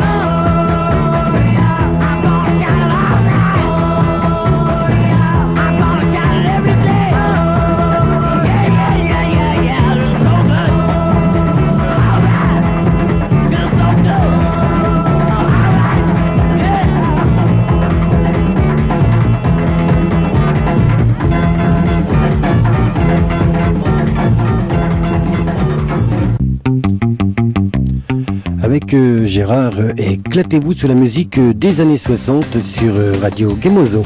I'm gonna shout it all night. I'm gonna shout it every day. Yeah, yeah, yeah, yeah, yeah. It's so good. Alright. Feels so good. Alright. Yeah. Avec Gérard, éclatez-vous sur la musique des années 60 sur Radio Gemozo.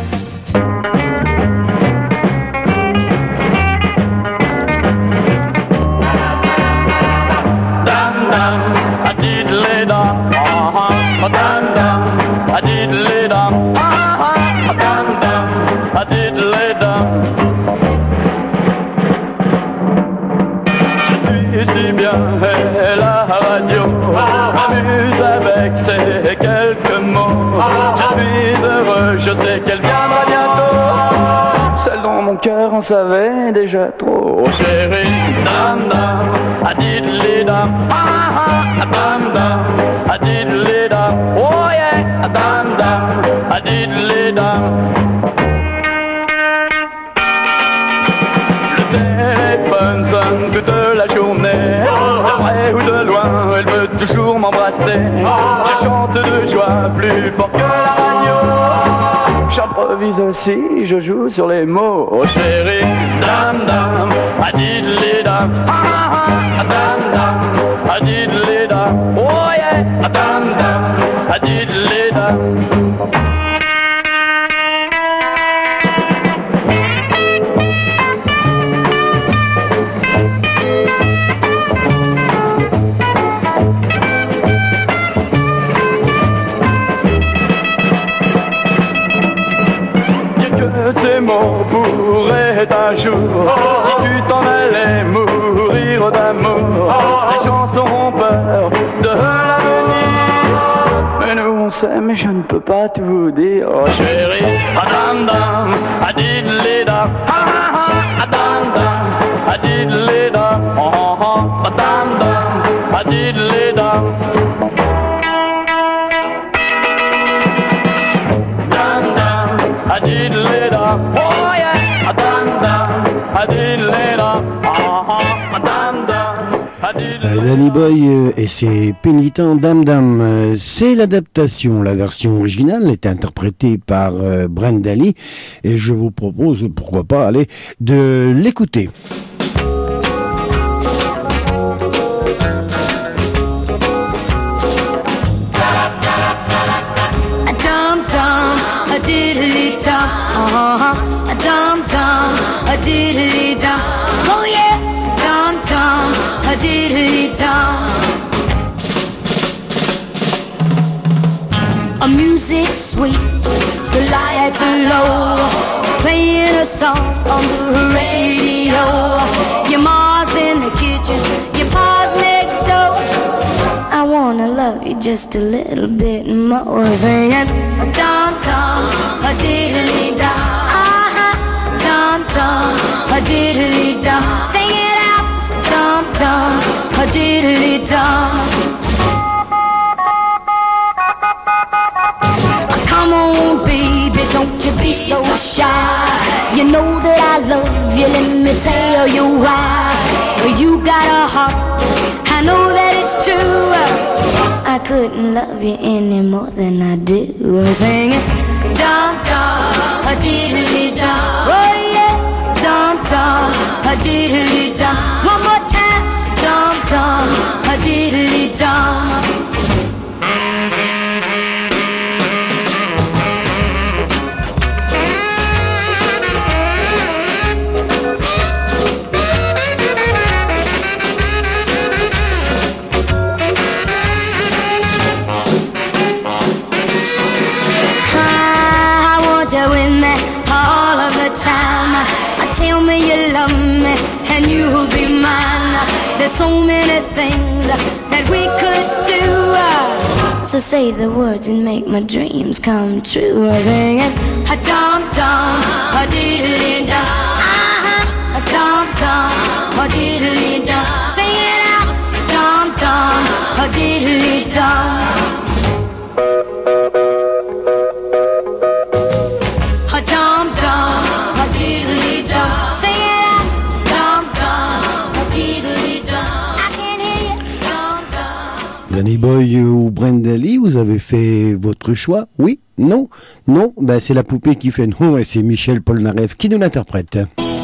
Je suis si bien et la radio m'amuse avec ces quelques mots. Je suis heureux, je sais qu'elle viendra bientôt. Celle dont mon cœur en savait déjà trop. Oh chérie, dam dam, adidli dam, dam dam, adidli dam, oh yeah, dam dam, adidli dam. Le téléphone sonne toute la journée. De près ou de loin, elle veut toujours m'embrasser. Je chante de joie plus fort que la radio. J'improvise aussi, je joue sur les mots. Oh chérie, dam dam, adidli dam, dam dam, adidli dam, oh yeah, dam dam, adidli dam. Ces mots pourraient un jour, si tu t'en allais mourir d'amour. Les gens auront peur de l'avenir, mais nous on sait, mais je ne peux pas tout dire. Oh chérie, dam dam, adidli dam, dam dam, adidli dam, dam dam, adidli dam. Oh yeah, dam dam, adidli dam, dam dam. Danny Boy et ses pénitents Dam Dam, c'est l'adaptation. La version originale est interprétée par Brenda Lee et je vous propose, pourquoi pas, allez, de l'écouter. A diddly dum, a dum dum, a diddly dum. Oh yeah, dum dum, a diddly dum. A music sweet, the lights are low, playing a song on the radio. Your ma's in the kitchen, your pa's next door. I wanna love you just a little bit more. Singing a dum dum, a diddly dum, dum dum, a diddly dum. Sing it out, dum dum, a diddly dum. Come on, baby, don't you be so shy. You know that I love you, let me tell you why. You got a heart, I know that it's true. I couldn't love you any more than I do. Sing it, dum dum, a diddly dum. Oh yeah, dum dum, a diddly dum. One more time, dum dum, a diddly dum. things that we could do. So say the words and make my dreams come true. Sing it, a dum dum, a diddly dum, a dum dum, a diddly dum. Sing it out, dum dum, a diddly dum. A dum dum, a diddly dum. Sing it out, dum dum, a diddly dum. I can hear you, dum dum. Danny Boy ou Brenda Lee, vous avez fait votre choix? Oui? Non? Non? Ben c'est la poupée qui fait non et c'est Michel Polnareff qui nous l'interprète.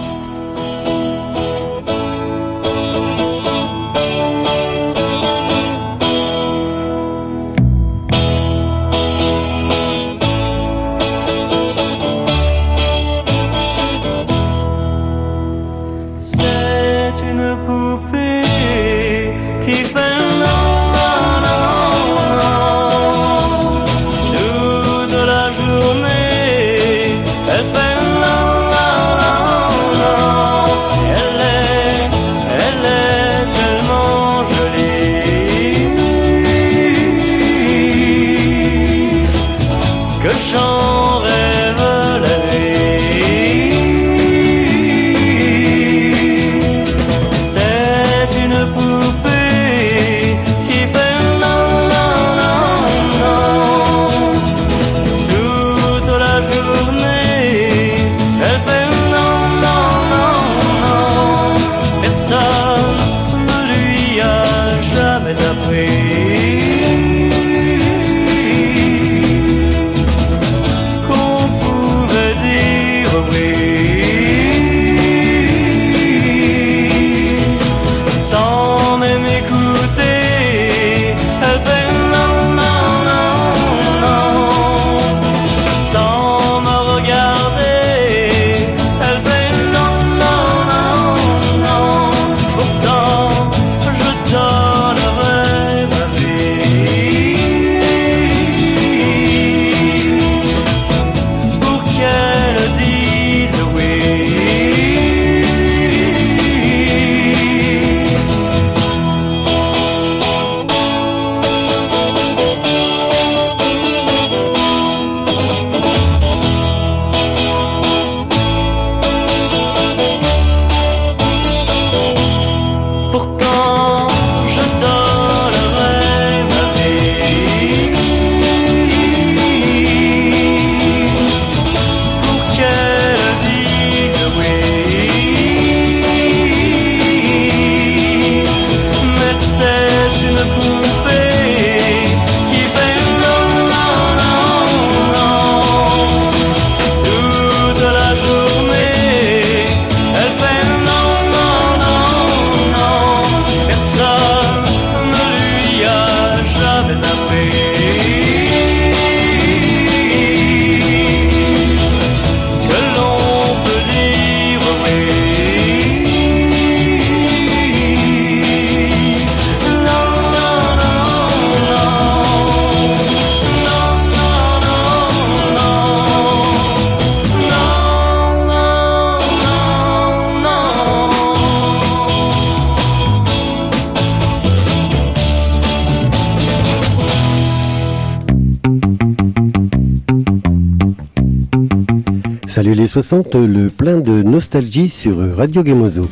Salut les 60, le plein de nostalgie sur Radio Gemozo.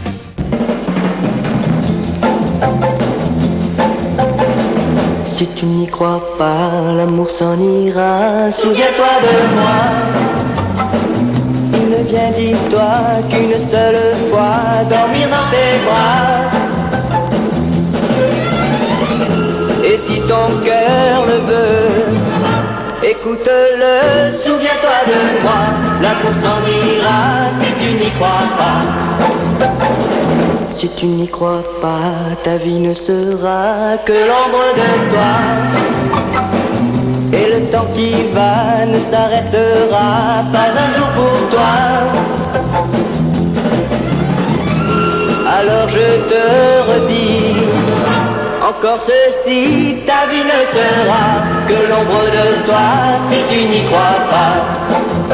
Si tu n'y crois pas, l'amour s'en ira. Souviens-toi de moi. Il ne vient, dis-toi, qu'une seule fois dormir dans tes bras. Et si ton cœur le veut, écoute-le, souviens-toi de moi. L'amour s'en ira si tu n'y crois pas. Si tu n'y crois pas, ta vie ne sera que l'ombre de toi. Et le temps qui va ne s'arrêtera pas un jour pour toi. Alors je te redis encore ceci, ta vie ne sera que l'ombre de toi si tu n'y crois pas.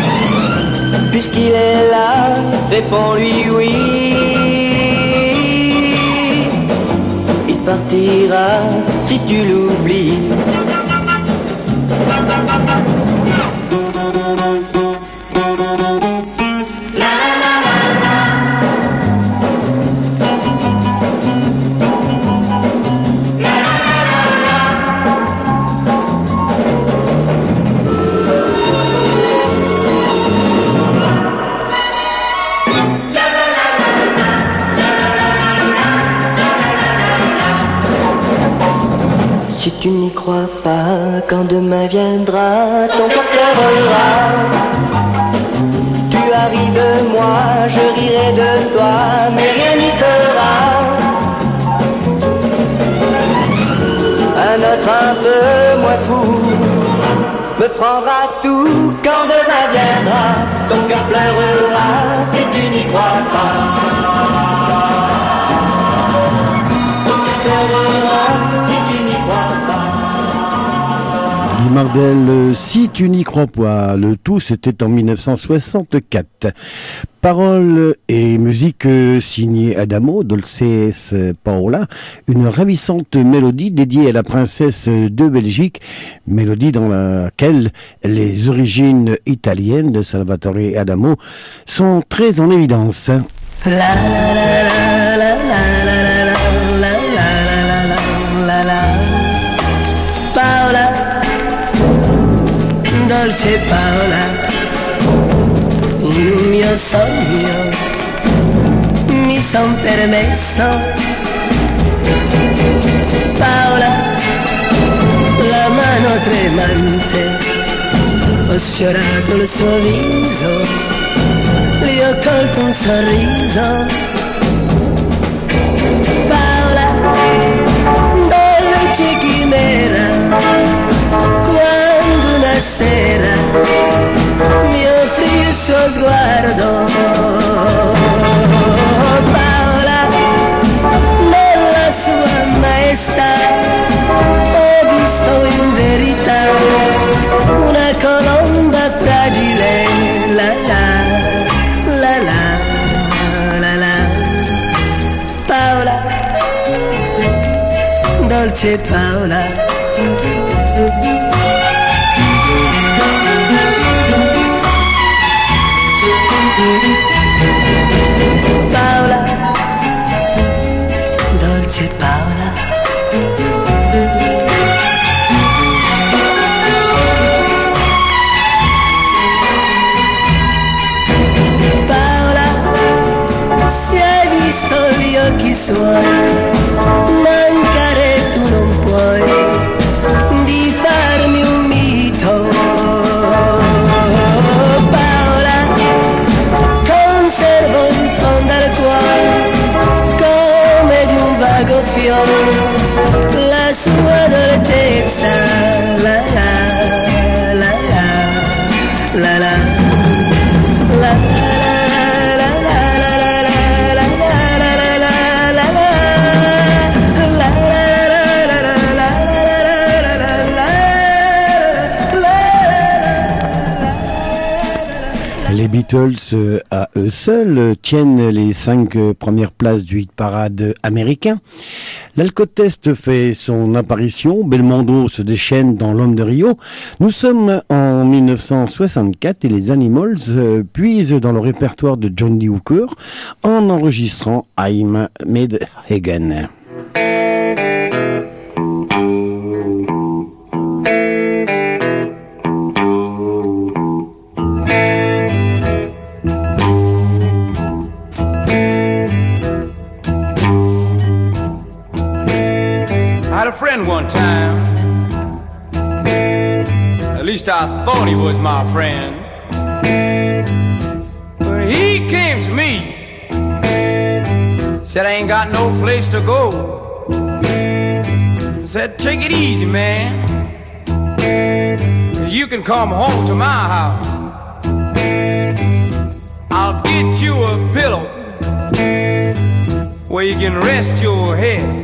Puisqu'il est là, réponds-lui oui. partira si tu l'oublies. Si tu n'y crois pas, quand demain viendra, ton cœur pleurera. Tu as ri de moi, je rirai de toi, mais rien n'y fera. Un autre un peu moins fou me prendra tout quand demain viendra. Ton cœur pleurera si tu n'y crois pas. Ton cœur pleurera si tu n'y crois pas. Guy Mardel, si tu n'y crois pas, le tout c'était en 1964. Paroles et musique signée Adamo, Dolces Paola, une ravissante mélodie dédiée à la princesse de Belgique, mélodie dans laquelle les origines italiennes de Salvatore Adamo sont très en évidence. La la la la la la la la la la la Paola, dolce Paola, in un mio sogno mi son permesso. Paola, la mano tremante, ho sfiorato il suo viso, gli ho colto un sorriso. Paola, dolce chimera, quando una sera mi offrì il suo sguardo. Paola, nella sua maestà ho visto in verità una colomba fragile. La la la la la la Paola, dolce Paola. Paola, dolce Paola. Paola, se hai visto gli occhi suoi, mancare tu non puoi di farmi un mito. Paola, conservo in fondo al cuore, come di un vago fiore, la sua dolcezza. La la la la la la la la la la Les Beatles, à eux seuls, tiennent les 5 premières places du hit parade américain. L'alcotest fait son apparition, Belmondo se déchaîne dans L'Homme de Rio. Nous sommes en 1964 et les Animals puisent dans le répertoire de John D. Hooker en enregistrant I'm Made Again. A friend one time, at least I thought he was my friend, but he came to me, said I ain't got no place to go, said take it easy man, 'cause you can come home to my house, I'll get you a pillow where you can rest your head.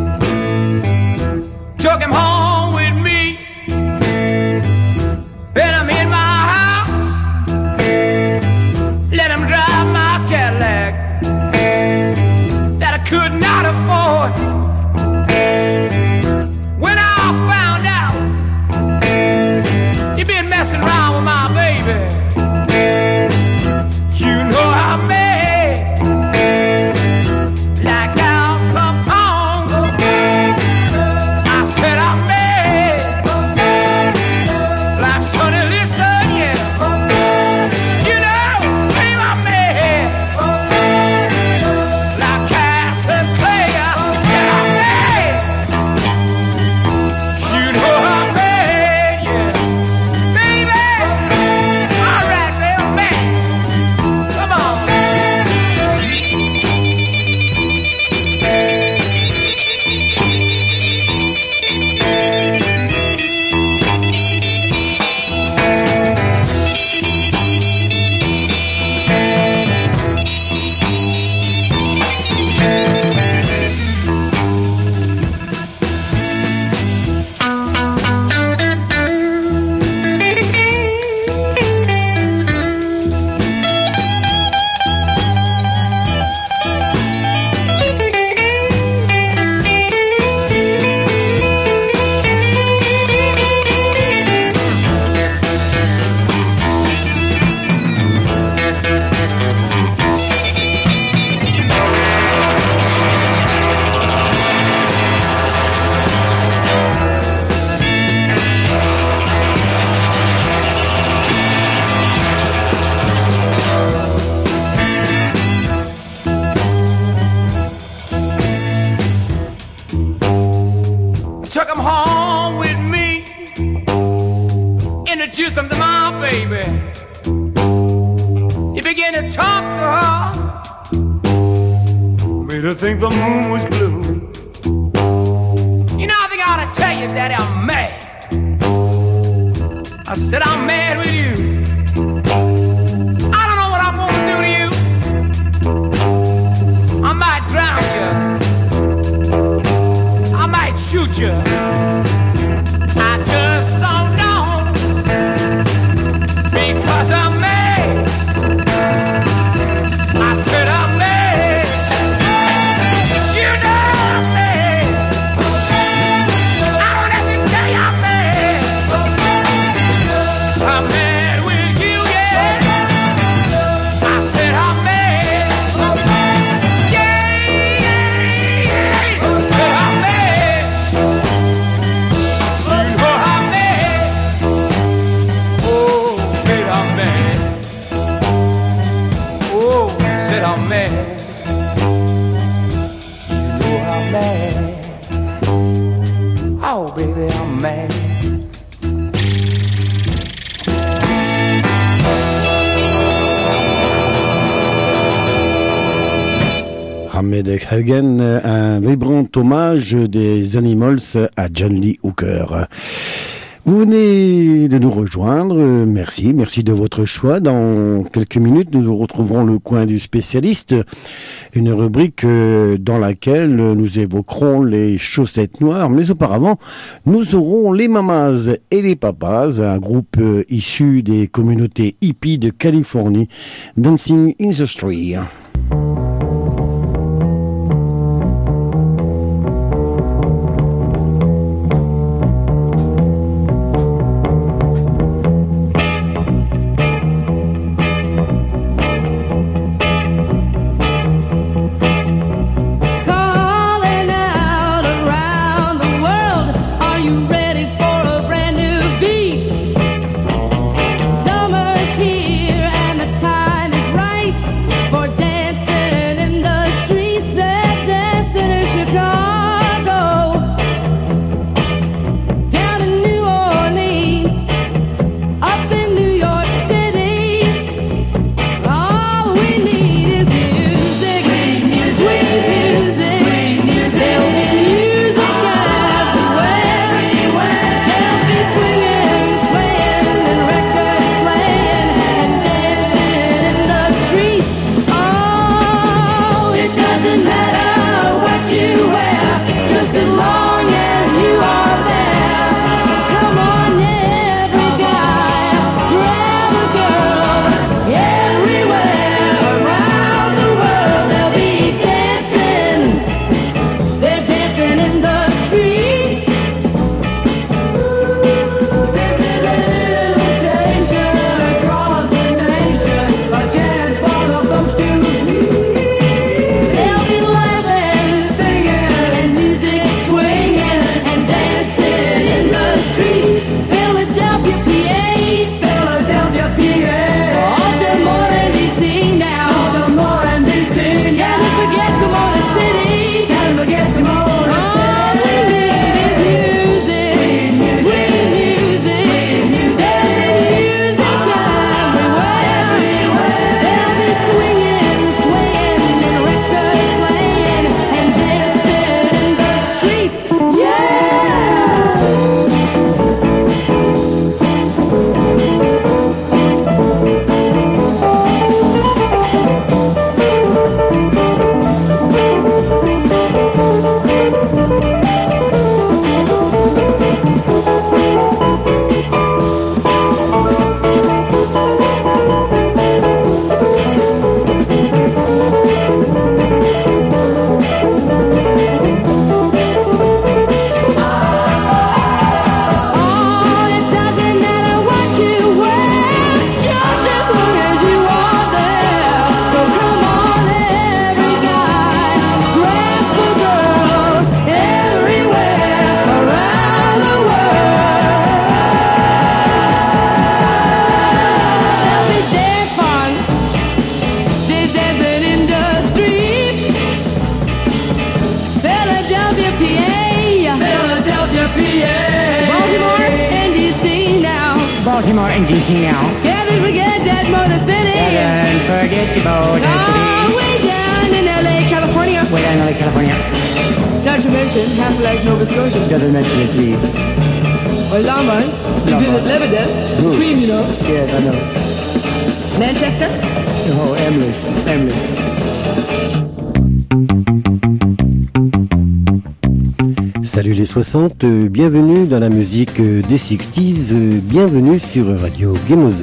Took him home with me, and I'm in my house, let him drive my Cadillac that I could not afford. baby. You begin to talk to her, made her think the moon was blue. You know, I think I ought to tell you, Daddy, I'm mad. I said I'm mad with you. I don't know what I'm gonna do to you. I might drown you. I might shoot you. I just don't know, because I'm mad. I said I'm mad. You know I'm mad. I don't have to tell you I'm mad. I'm mad with you, yeah. I said I'm mad. Yeah, yeah, yeah. I said I'm mad. You know I'm mad. Oh, baby, I'm mad. Oh, I said I'm mad. You know I'm mad. Oh, baby, I'm mad. Ahmed Hagen, un vibrant hommage des Animals à John Lee Hooker. Vous venez de nous rejoindre, merci de votre choix. Dans quelques minutes, nous retrouverons le coin du spécialiste, une rubrique dans laquelle nous évoquerons les chaussettes noires. Mais auparavant, nous aurons les Mamas et les Papas, un groupe issu des communautés hippies de Californie, Dancing in the Street. Calling out around the world, are you ready for a brand new beat? Summer's here and the time is right for dance. Baltimore and DC now. Can't forget that Motor City. Don't forget the Motor City. Way down in LA, California. Way down in LA, California. Not to mention half like Nova Scotia. Doesn't mention it, please. Well, London, you visit Lebanon, Queen, you know. Yes, I know. Manchester. Oh, Emily. Salut les 60, bienvenue dans la musique des 60s, bienvenue sur Radio Gemozo.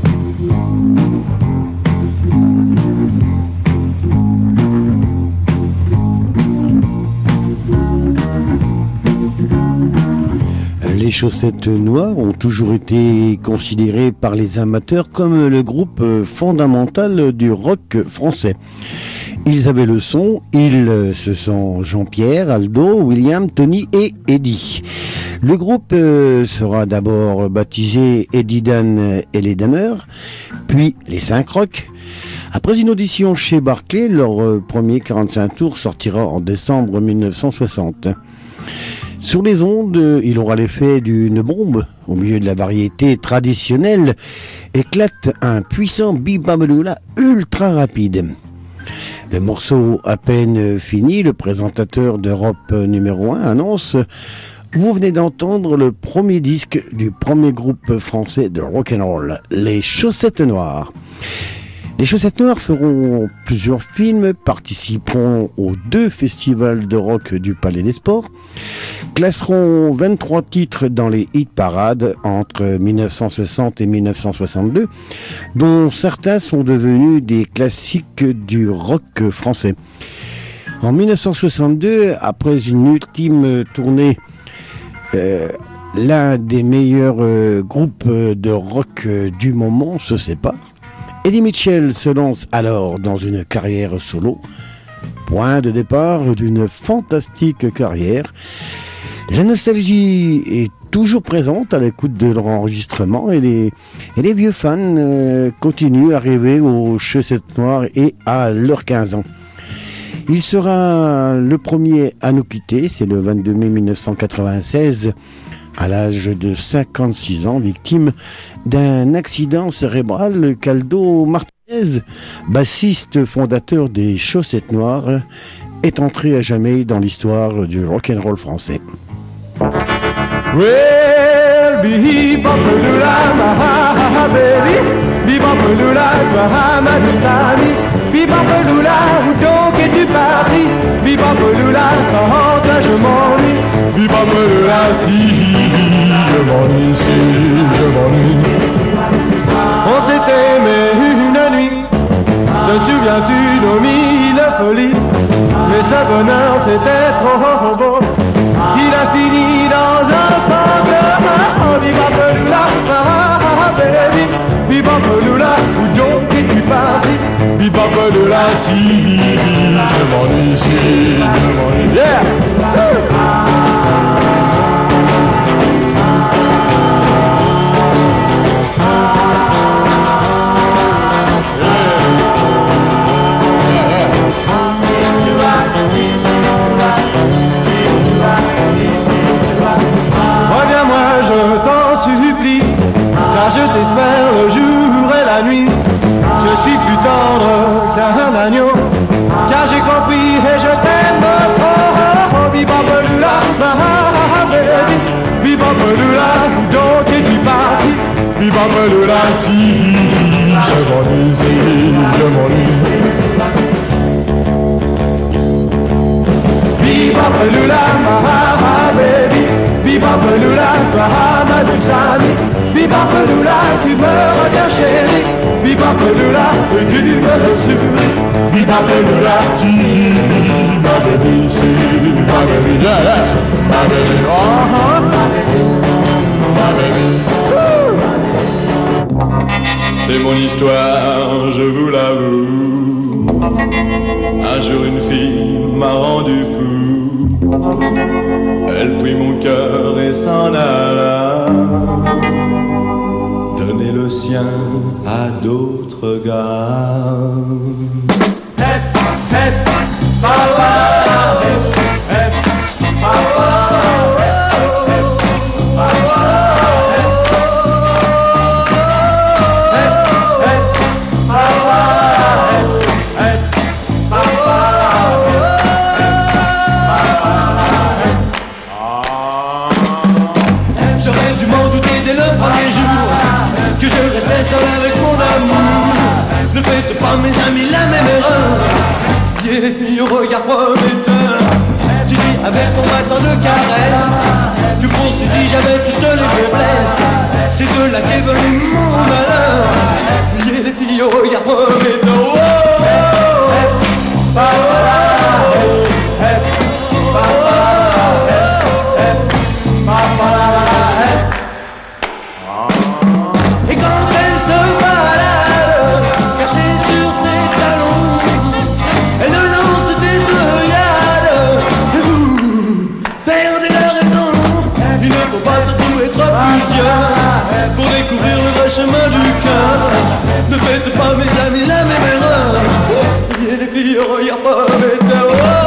Les Chaussettes Noires ont toujours été considérées par les amateurs comme le groupe fondamental du rock français. Ils avaient le son, ce sont Jean-Pierre, Aldo, William, Tony et Eddie. Le groupe sera d'abord baptisé Eddie Dan et les Damers, puis les 5 Rock. Après une audition chez Barclay, leur premier 45 tours sortira en décembre 1960. Sur les ondes, il aura l'effet d'une bombe. Au milieu de la variété traditionnelle, éclate un puissant bebop ultra rapide. Le morceau à peine fini, le présentateur d'Europe numéro 1 annonce « Vous venez d'entendre le premier disque du premier groupe français de rock'n'roll, les Chaussettes Noires ». Les Chaussettes Noires feront plusieurs films, participeront aux 2 festivals de rock du Palais des Sports, classeront 23 titres dans les hit parades entre 1960 et 1962, dont certains sont devenus des classiques du rock français. En 1962, après une ultime tournée, l'un des meilleurs groupes de rock du moment se sépare. Eddie Mitchell se lance alors dans une carrière solo, point de départ d'une fantastique carrière. La nostalgie est toujours présente à l'écoute de leur enregistrement et les vieux fans continuent à rêver aux Chaussettes Noires et à leurs 15 ans. Il sera le premier à nous quitter, c'est le 22 mai 1996, à l'âge de 56 ans, victime d'un accident cérébral qu'Aldo Martinez, bassiste fondateur des Chaussettes Noires, est entré à jamais dans l'histoire du rock'n'roll français. Well, bebop-a-lula, ma baby, bebop-a-lula, toi ma douce amie, bebop-a-lula, où donc es-tu parti? Bebop-a-lula, sans toi je m'ennuie, bebop-a-lula, fille, je m'ennuie, si je m'ennuie. On s'est aimé une nuit, te souviens-tu nos mille folies? Mais ce bonheur c'était trop beau, il a fini dans un sangle. Bebop-a-lula, baby, bebop-a-lula, où donc es-tu parti? Bebop-a-lula, si je m'ennuie, si je m'ennuie. Yeah! Reviens-moi, je t'en supplie, car je t'espère le jour et la nuit. Je suis plus tendre qu'un agneau, car j'ai compris et je t'aime trop. Bebop-a-lula, ma baby, bebop-a-lula, où donc es-tu parti? Bebop-a-lula, si je m'ennuie, si je m'ennuie. Bebop-a-lula, ma baby, bebop-a-lula, toi ma douce amie, bebop-a-lula, tu me reviens chérie, bebop-a-lula, tu me le souris, bebop-a-lula, si ma baby, si ma baby, yeah, yeah, ma baby, ma baby. C'est mon histoire, je vous l'avoue. Un jour une fille m'a rendu fou. Elle prit mon cœur et s'en alla donner le sien à d'autres gars. Hep, hep, papa, hep, hep, papa, hep, hep, papa, hep. filles au regard prometteur. Tu dis avec ton bâton de caresse que pour se dit j'avais toutes les faiblesses. C'est de là qu'est venu mon malheur. Fuyez les filles au regard prometteur. Et quand elle se balade, cachée sur ses talons, elle ne lance des œillades, et vous perdez la raison. Il ne faut pas surtout être plusieurs pour découvrir le vrai chemin du cœur. Ne faites pas, mes amis, la même erreur. Il y a des filles au regard prometteur.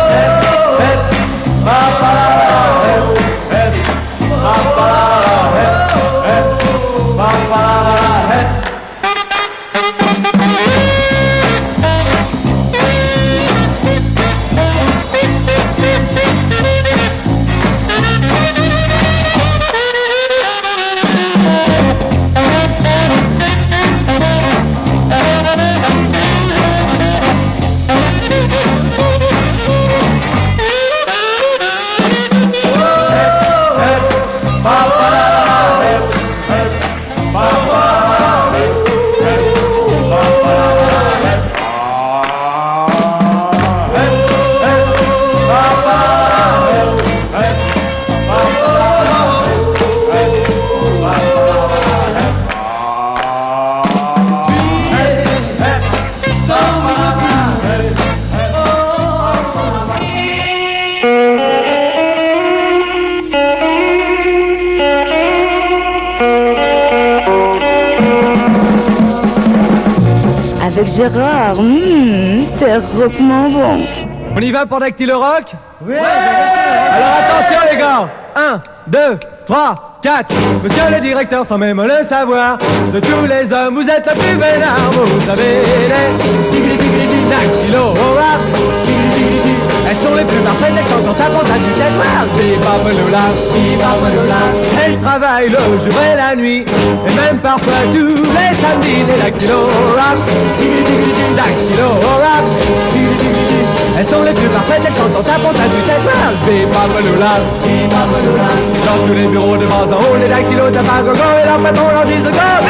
Avec Gérard, c'est roquement bon. On y va pour Dactylo Rock? Oui. Alors attention les gars, 1, 2, 3, 4. Monsieur le directeur, sans même le savoir, de tous les hommes, vous êtes le plus vénard. Vous avez les Dactylo Rock. Elles sont les plus parfaites, elles chantent en tapant à du tête. Viva Pelula, viva Pelula. Elles travaillent le jour et la nuit, et même parfois tous les samedis. Les Dactylo Rock, Dactylo Rock. Elles sont les plus parfaites, elles chantent en tapant à du tête. Viva Pelula, viva Pelula. Dans tous les bureaux de bas en haut, les Dactylo tapent à gogo, et leur patron leur dit go, go.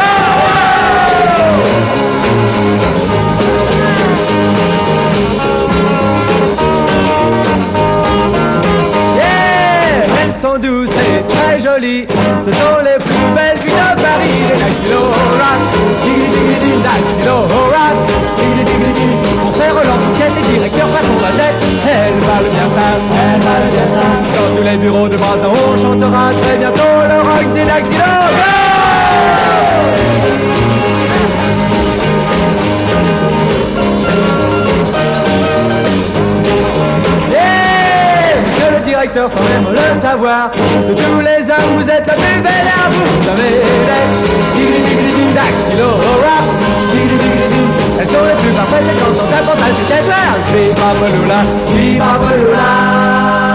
Elles sont douces et très jolies, ce sont les plus belles filles de Paris. Les Dactylo Rock, Dactylo Rock. Pour faire leur bouquet, les directeurs passent la tête. Elles valent bien ça, elles valent bien ça. Dans tous les bureaux de bas en haut, on chantera très bientôt le rock des Dactylo Rock. Directeur sans même le savoir, de tous les hommes vous êtes la plus belle à vous avez les Dactylo Rock. Elles sont les plus parfaites, elles chantent en tapant à du tête. Viva Pelula, viva Pelula.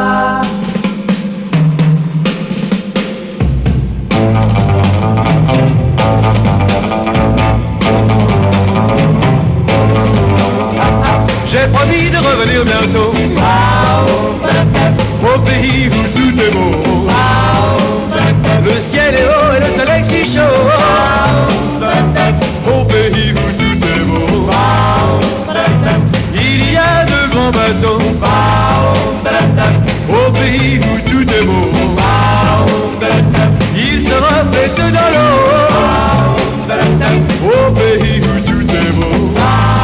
J'ai promis de revenir bientôt au pays où tout est beau. Le ciel est haut et le soleil si chaud. Au pays où tout est beau. Il y a de grands bateaux. Au pays où tout est beau. Ils se reflètent dans l'eau. Au pays où tout est beau.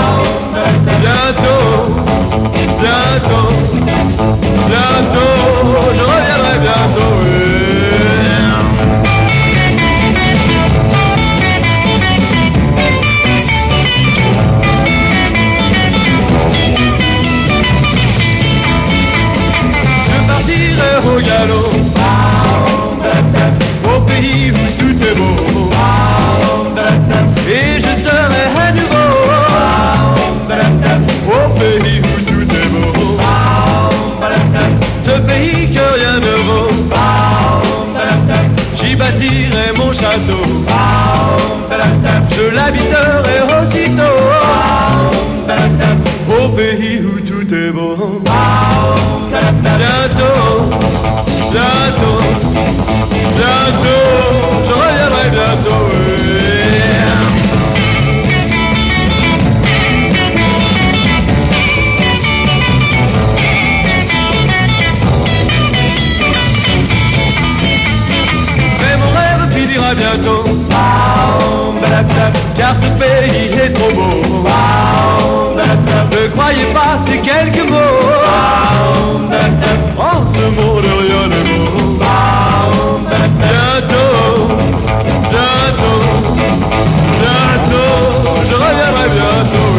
Bientôt, bientôt, bientôt, je reviendrai bientôt. Je partirai au galop, au pays où tout est beau, et je serai à nouveau au pays où tout est beau. Ce pays que rien ne vaut. J'y bâtirai mon château. Je l'habiterai aussitôt. Au pays où tout est est beau. Bientôt, bientôt, bientôt, je reviendrai bientôt. Mais mon rêve finira bientôt. Car ce pays est trop beau. Ne croyez pas ces quelques mots. En ce monde rien n'est beau. Bientôt, bientôt, bientôt, je reviendrai bientôt.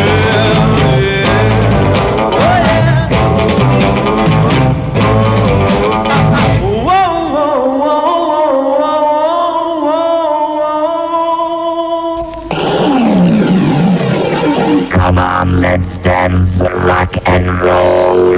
Come on, let's dance rock and roll.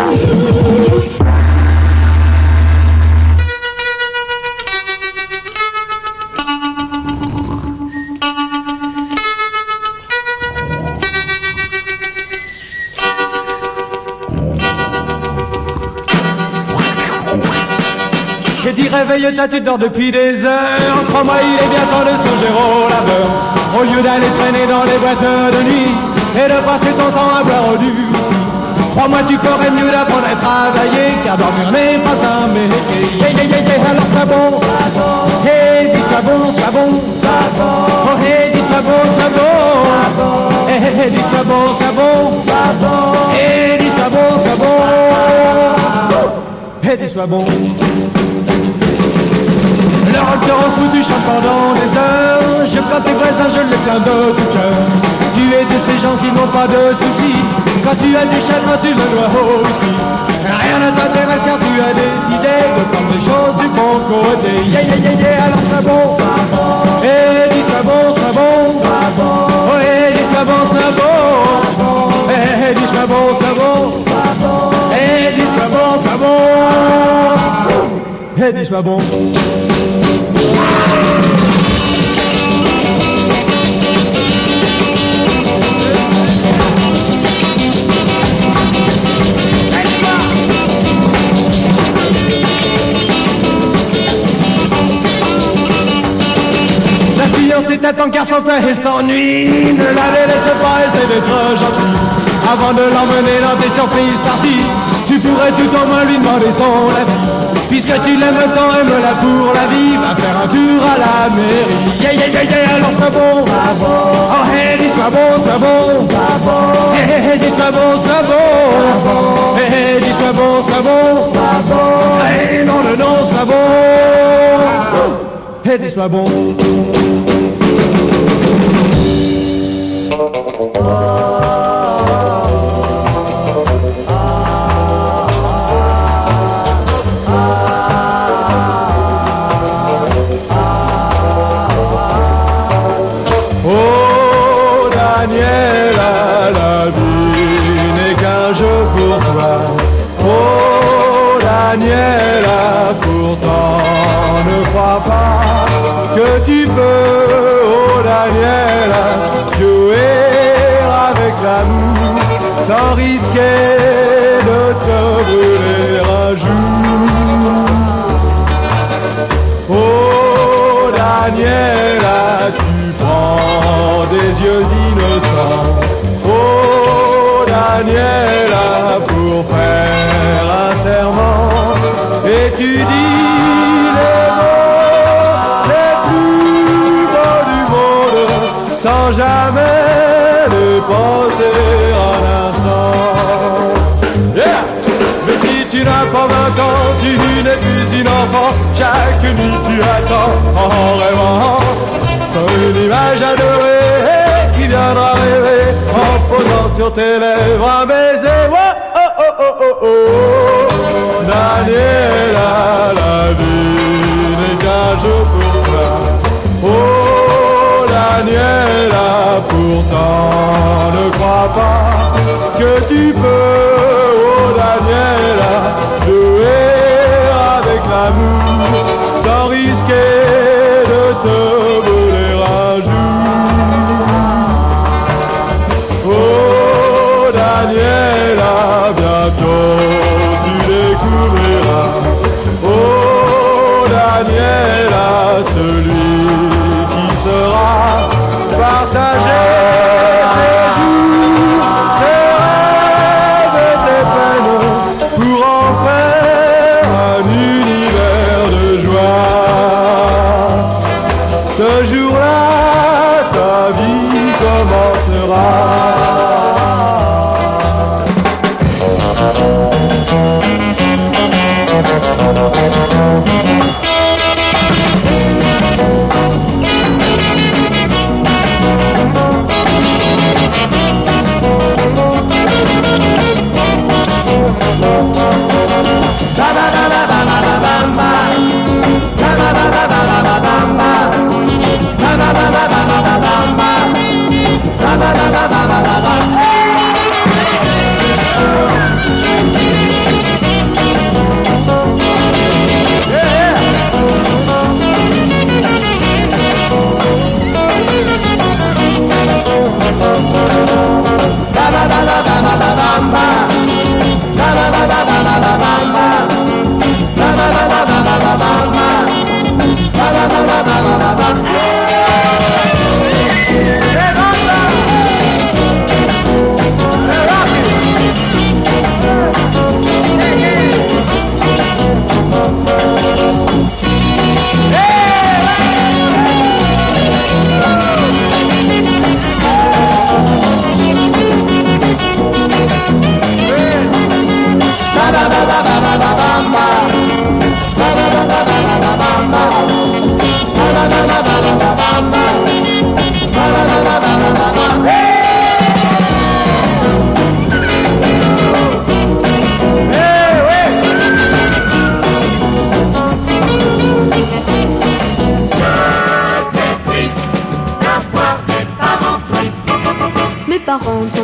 Et dit réveille-toi, tu dors depuis des heures. Crois-moi, il est bien temps de songer au labeur. Au lieu d'aller traîner dans les boîtes de nuit et de passer ton temps à boire du whisky. Crois-moi, tu ferais mieux d'apprendre à travailler, car dormir n'est pas un métier. Alors sois bon, hey, dis sois bon, sois bon. Oh, hey, dis sois bon, sois bon. Hey, dis sois bon, sois bon. Hey, dis sois bon, sois bon. Hey, dis sois bon. Le rock te rend fou, tu chantes pendant des heures. Je plains tes vrais singes, je les plains de tout cœur. Tu es de ces gens qui n'ont pas de soucis. Quand tu as du chagrin, tu le dois au whisky. Rien ne t'intéresse car tu as décidé de prendre les choses du bon côté. Alors sois bon. Et dis sois bon, sois bon. Oh, et dis sois bon, sois bon. Et dis sois bon, sois bon. Et dis sois bon, sois bon. Et dis sois bon. La fiancée t'attend car sans toi elle s'ennuie. Ne la laisse pas essayer d'être gentil. Avant de l'emmener dans tes surprises parties, tu pourrais tout au moins lui demander son avis. Puisque tu l'aimes tant, aime-la pour la vie. Va faire un tour à la mairie. Alors sois bon. Oh hey, dis sois bon, sois bon. Hey, dis sois bon, sois bon. Hey, dis sois bon, sois bon. Hey, non, le nom, sois bon. Hey, dis sois bon. Daniela, la vie n'est qu'un jeu pour toi. Oh Daniela, pourtant ne crois pas que tu peux, oh Daniela, jouer avec l'amour sans risquer de te brûler un jour. Oh Daniela, tu prends des yeux innocents. Oh Daniela, pour faire un serment, et tu dis les mots les plus beaux du monde, sans jamais les penser un instant. Yeah! Mais si tu n'as pas 20 ans, tu n'es plus une enfant. Chaque nuit tu attends en rêvant une image adorée qui viendra rêver en posant sur tes lèvres un baiser. Oh oh oh oh oh oh. Daniela, la vie n'est qu'un jeu pour toi. Oh Daniela, pourtant ne crois pas que tu peux, oh Daniela, jouer avec l'amour sans risquer de te brûler un jour. Oh Daniela,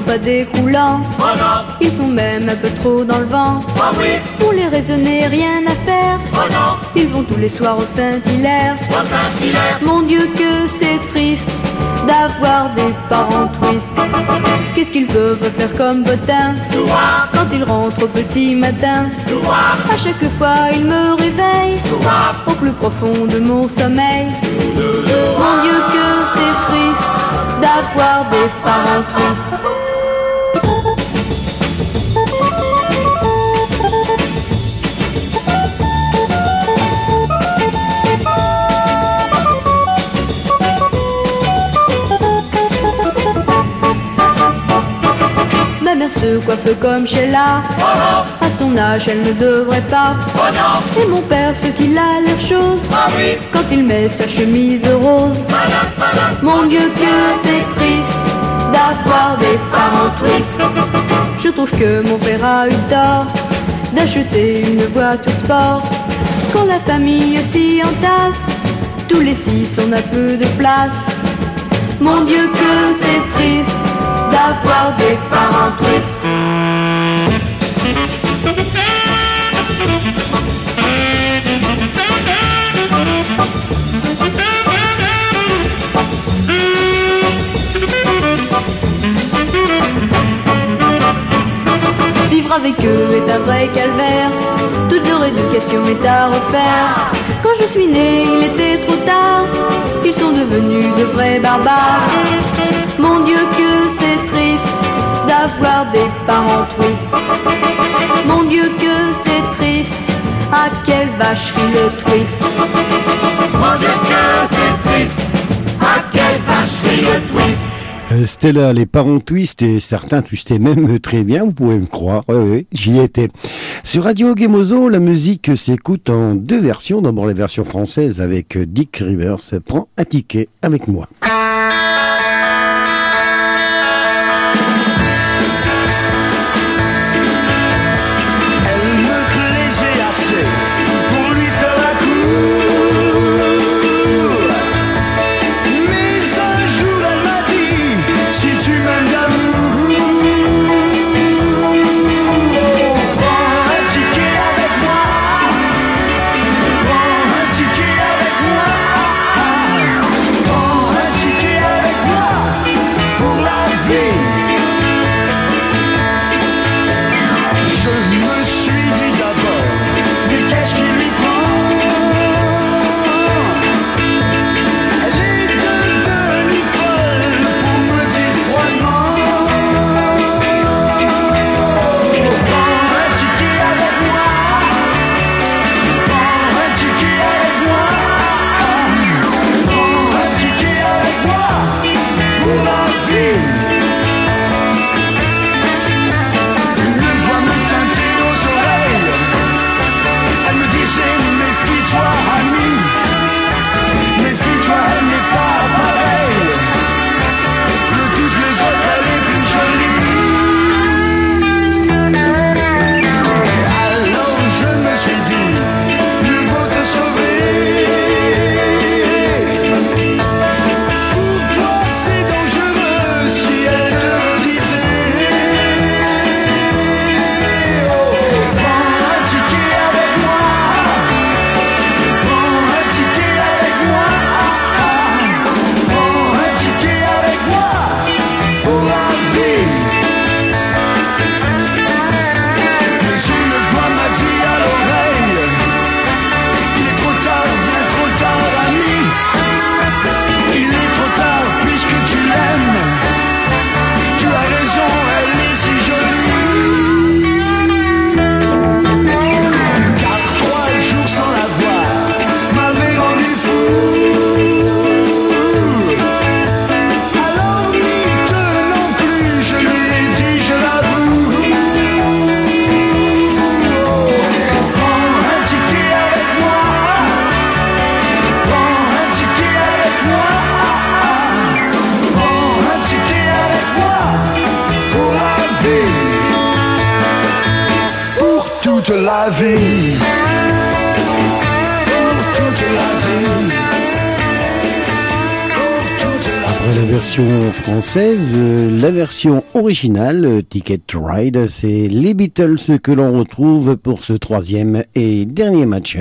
pas décroulants. Oh non. Ils sont même un peu trop dans le vent. Oh oui. Pour les raisonner, rien à faire. Oh non. Ils vont tous les soirs au Saint-Hilaire. Au Saint-Hilaire. Mon Dieu que c'est triste d'avoir des parents tristes. Qu'est-ce qu'ils peuvent faire comme botin quand ils rentrent au petit matin? À chaque fois ils me réveillent au plus profond de mon sommeil. Mon Dieu que c'est triste d'avoir des parents tristes. Ma mère se coiffe comme Sheila. À son âge elle ne devrait pas. Et mon père ce qu'il a l'air chose quand il met sa chemise rose. Mon Dieu que c'est triste d'avoir des parents tristes. Je trouve que mon père a eu tort d'acheter une voiture sport. Quand la famille s'y entasse, tous les six on a peu de place. Mon Dieu que c'est triste d'avoir des parents tristes. Vivre avec eux est un vrai calvaire. Toute leur éducation est à refaire. Quand je suis née, il était trop tard. Ils sont devenus de vrais barbares. Mon Dieu que c'est triste d'avoir des parents tristes. Mon Dieu que c'est triste, à quelle vacherie le twist. Mon Dieu que c'est triste, à quelle vacherie le twist. Stella, les parents twistent et certains twistaient même très bien, vous pouvez me croire, oui, j'y étais. Sur Radio Gemozo, la musique s'écoute en deux versions, d'abord la version française avec Dick Rivers, prends un ticket avec moi. toute la vie. Pour toute la vie. Après la version française, la version originale, Ticket to Ride, c'est les Beatles que l'on retrouve pour ce troisième et dernier match.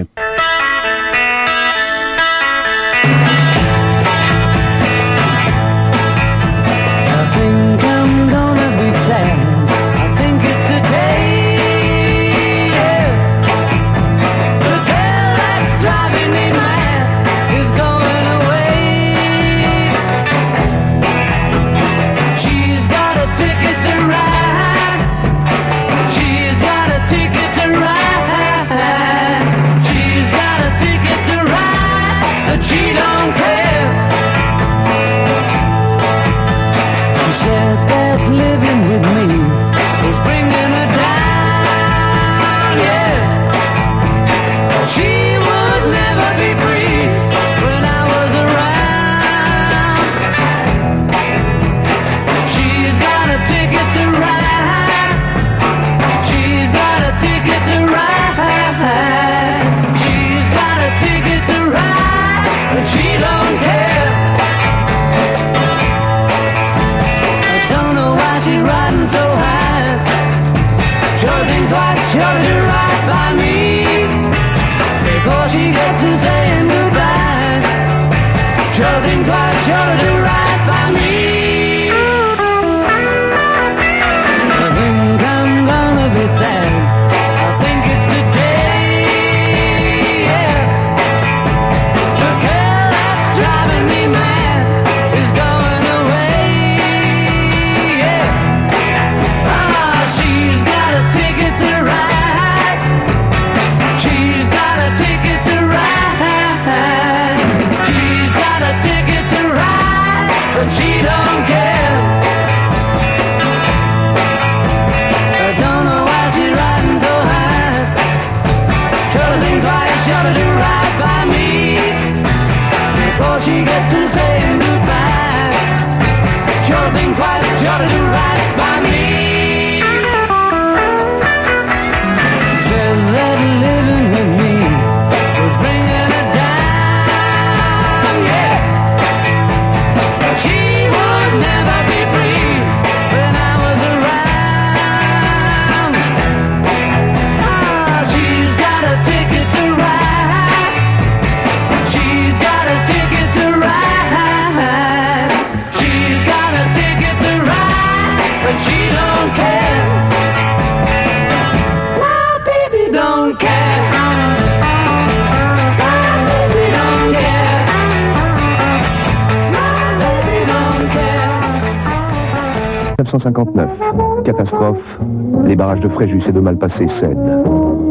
Catastrophe, les barrages de Fréjus et de Malpasset cèdent.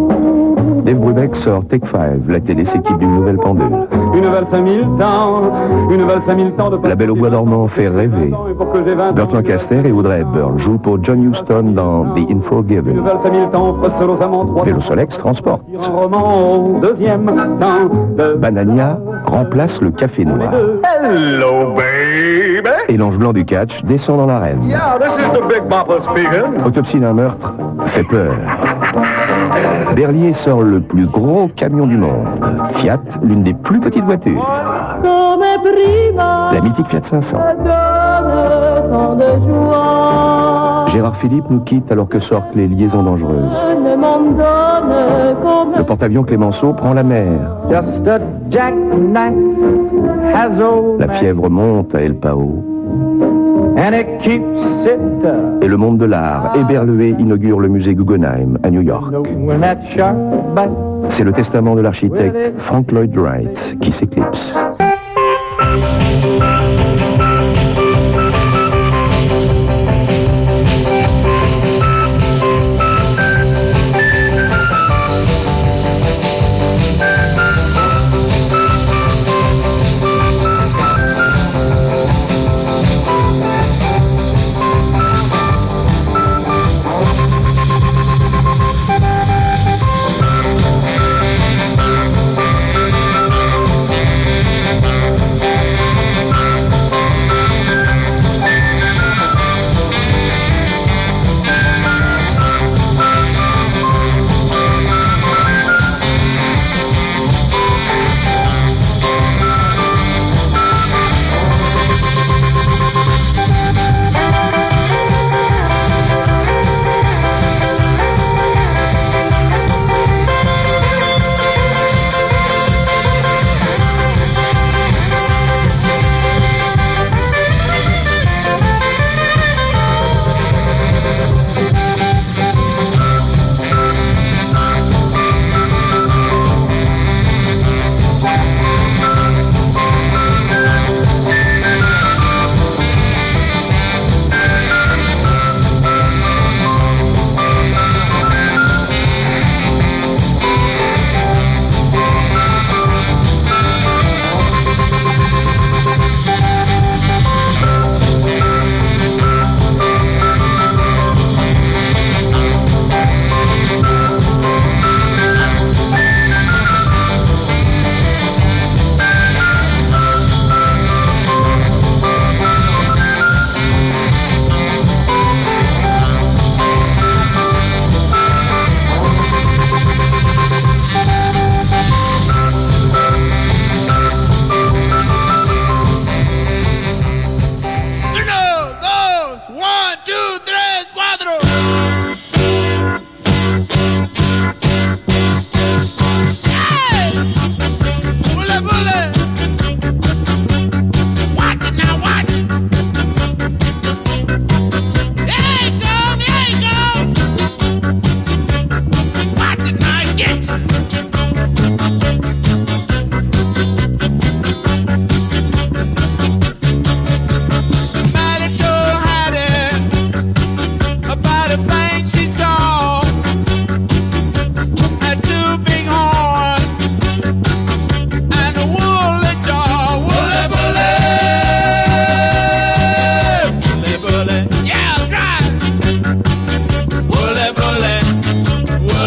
Dave Brubeck sort Take 5, la télé s'équipe d'une nouvelle pendule. Une valse à 1000 temps de La Belle au bois dormant fait rêver. Burt Lancaster et Audrey Hepburn jouent pour John Huston dans The Unforgiven. Une valse à 1000 temps, Fossel aux amants, 3 Vélo Solex transporte. un roman au deuxième temps de... Banania remplace le café noir. Hello, baby! Et l'ange blanc du catch descend dans l'arène. Yeah, this is the Big Bopper speaking. Autopsie d'un meurtre fait peur. Berlier sort le plus gros camion du monde. Fiat, l'une des plus petites voitures. La mythique Fiat 500. Gérard Philippe nous quitte alors que sortent les liaisons dangereuses. Le porte-avions Clémenceau prend la mer. La fièvre monte à El Pao. Et le monde de l'art, Éberlué inaugure le musée Guggenheim à New York. C'est le testament de l'architecte Frank Lloyd Wright qui s'éclipse.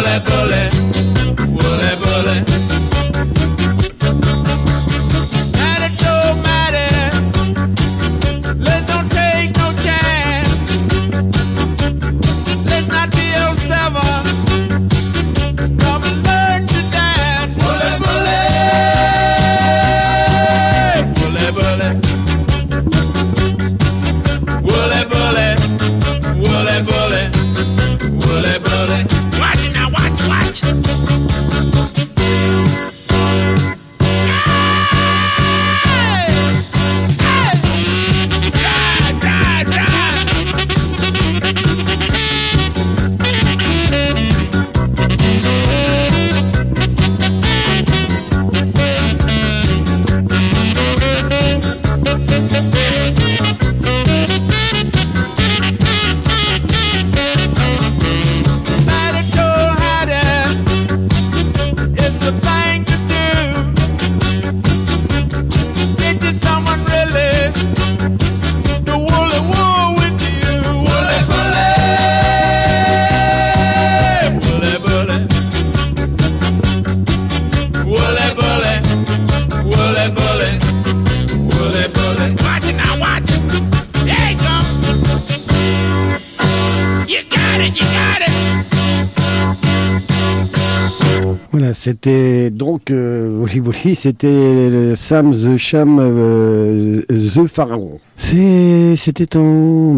bully, bully, bully, bully. Matty Joe, Matty, let's don't take no chance. Let's not be 07. Come and learn to dance. Bully, bully, bully, bully, bully, bully, bully, bully, bully, bully. Watch it now, watch it, watch it. Voilà, c'était donc Woli Woli, c'était Sam the Sham the Pharaon. C'était en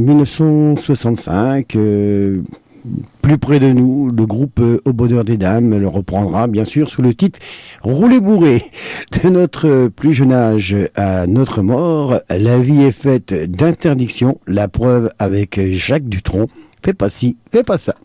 1965. Plus près de nous, le groupe Au Bonheur des Dames le reprendra bien sûr sous le titre Rouler bourré. De notre plus jeune âge à notre mort, la vie est faite d'interdictions. La preuve avec Jacques Dutronc. Fais pas ci, fais pas ça.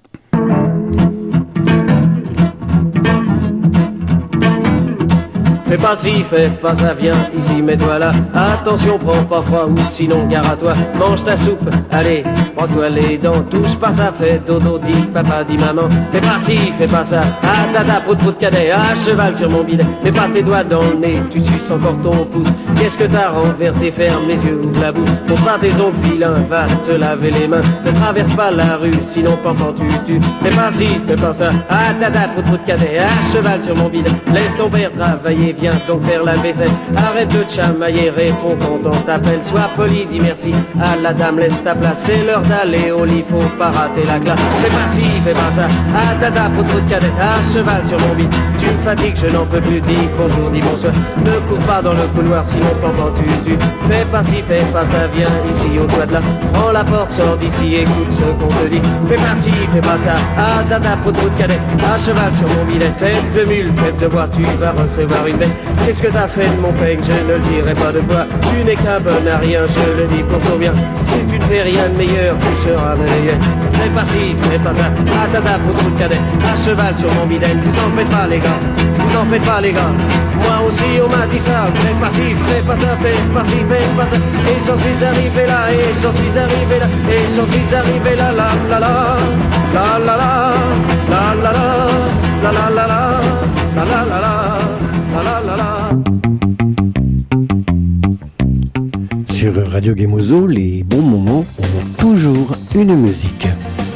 Fais pas ci, fais pas ça, viens ici, mets-toi là. Attention, prends pas froid ou sinon gare à toi. Mange ta soupe, allez, brosse-toi les dents. Touche pas ça, fais dodo, dis papa, dis maman. Fais pas ci, fais pas ça. Ah tata, prout prout cadet, à cheval sur mon bidet. Mets pas tes doigts dans le nez, tu suces encore ton pouce. Qu'est-ce que t'as renversé, ferme les yeux, ouvre la bouche. Pour pas tes ongles vilains, va te laver les mains. Ne traverse pas la rue, sinon pendant tu. Fais pas ci, fais pas ça. Ah tata, prout prout cadet, à cheval sur mon bidet. Laisse ton père travailler, viens donc faire la vaisselle. Arrête de te chamailler, réponds quand on t'appelle. Sois poli, dis merci à la dame, laisse ta place. C'est l'heure d'aller au lit, faut pas rater la classe. Fais pas ci, fais pas ça. Ah tata, pour trop de cadet, à cheval sur mon bide. Tu me fatigues, je n'en peux plus, dis bonjour, dis bonsoir. Ne cours pas dans le couloir, sinon pendant tu. Fais pas ci, fais pas ça, viens ici au toit de là. Prends la porte, sors d'ici, écoute ce qu'on te dit. Fais pas ci, fais pas ça. Ah tata, pour trop de cadet, à cheval sur mon bidet. Tête de mule, tête de bois, tu vas recevoir une bête. Qu'est-ce que t'as fait de mon peigne, je ne le dirai pas de toi. Tu n'es qu'un bon à rien, je le dis pour ton bien. Si tu ne fais rien de meilleur, tu seras meilleur. Fais pas ci, fais pas ça. Ah tata, pour tout le cadet, à cheval sur mon bidel. Vous en faites pas les gars, vous en faites pas les gars. Moi aussi on m'a dit ça. Fais pas ci, fais pas ça, fais pas ci, fais pas ça. Et j'en suis arrivé là, et j'en suis arrivé là, et j'en suis arrivé là, la la la, la la la, la la la, la la la, la la la la. La la la. Sur Radio Gemozo, les bons moments ont toujours une musique.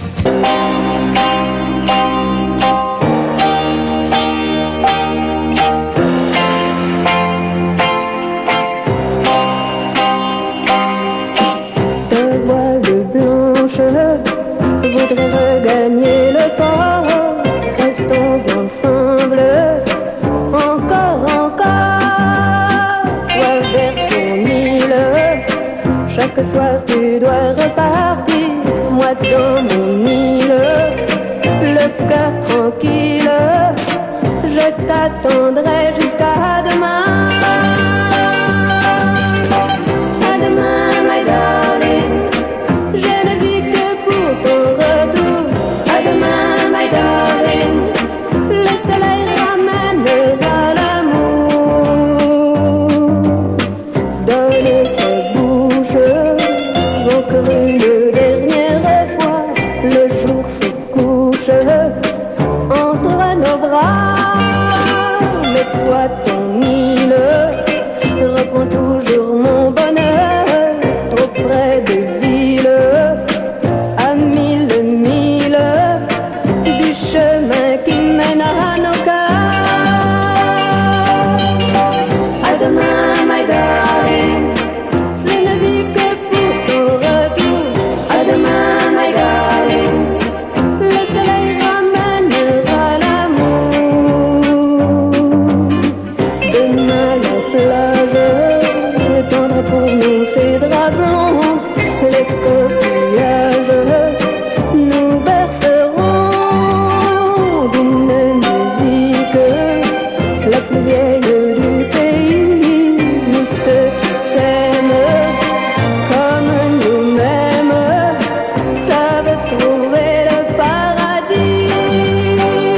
Ta voile blanche voudrait regagner le port. Restons ensemble. Encore, toi vers ton île. Chaque soir tu dois repartir, moi dans mon île. Le cœur tranquille, je t'attendrai jusqu'à demain. À demain, my darling, je ne vis que pour ton retour. À demain, my darling, le soleil ramènera l'amour. Donne ta bouche, encore une dernière fois. Le jour se couche entre nos bras. Mets-toi ton île, viennent à nos cœurs. À demain, my darling, je ne vis que pour ton retour. À demain, my darling, le soleil ramènera l'amour. Demain, la plage tendra pour nous ses draps blancs. Les coquillages nous berceront d'une musique la plus vieille du pays. Nous ceux qui s'aiment comme nous-mêmes savent trouver le paradis.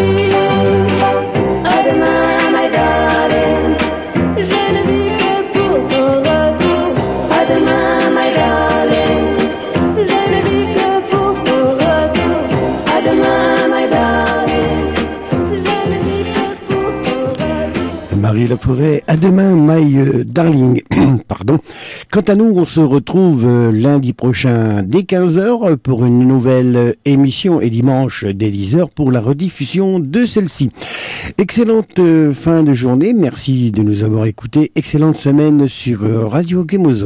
À demain, my darling, je ne vis que pour ton retour. À demain, my darling, je ne vis que pour ton retour. À demain, my darling, je ne vis que pour ton retour. Marie Laforêt, à demain, my darling. Pardon. Quant à nous, on se retrouve lundi prochain dès 15h pour une nouvelle émission et dimanche dès 10h pour la rediffusion de celle-ci. Excellente fin de journée. Merci de nous avoir écoutés. Excellente semaine sur Radio Gemozo.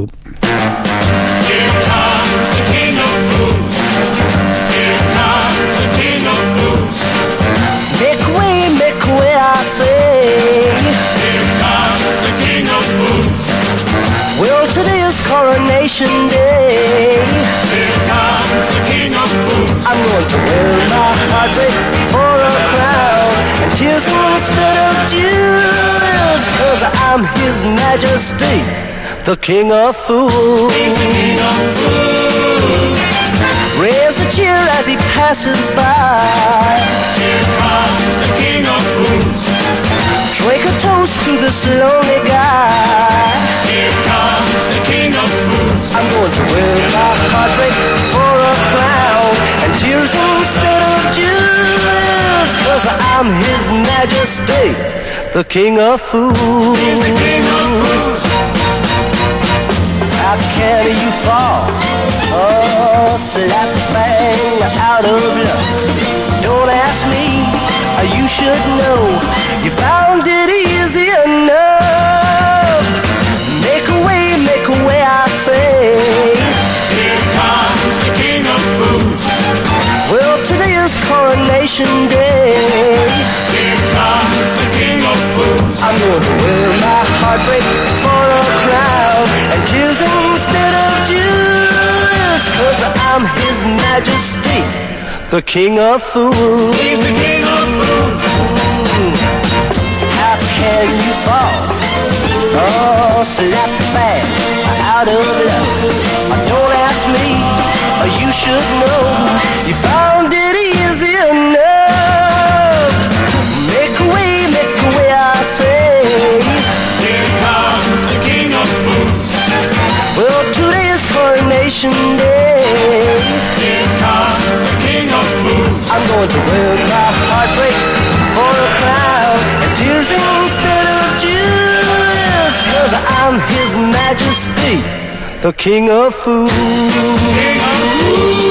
Make way, I say. Here comes the king of fools. Well, today is coronation day. Here comes the king of fools. I'm going to wear my heartbreak for a crown and tears instead of jewels, 'cause I'm His Majesty, the King of Fools. He's the king of fools. Raise a cheer as he passes by. Here comes the king of fools. Drink a toast to this lonely guy. Here comes the king of fools. I'm going to wear my heartbreak for a crown and tears instead of jewels, 'cause I'm His Majesty, the King of Fools. He's the king of fools. How can you fall? Oh, slap bang out of love. Don't ask me, you should know. You found it easy enough. Make a way, I say. Here comes the king of fools. Well, today is coronation day. Here comes the king of fools. I'm going to wear my heartbreak for a crown and tears instead of jewels, 'cause I'm His Majesty, the King of Fools. He's the king of fools. How can you fall? Oh, slap bang out of love. Don't ask me, you should know. You found it easy enough. Make a way, I say. Here comes the king of fools. Well, today is coronation day. Here comes the king of fools. I'm going to wear my heartbreak for a crown and tears instead of jewels, 'cause I'm His Majesty, the King of Fools. King of fools.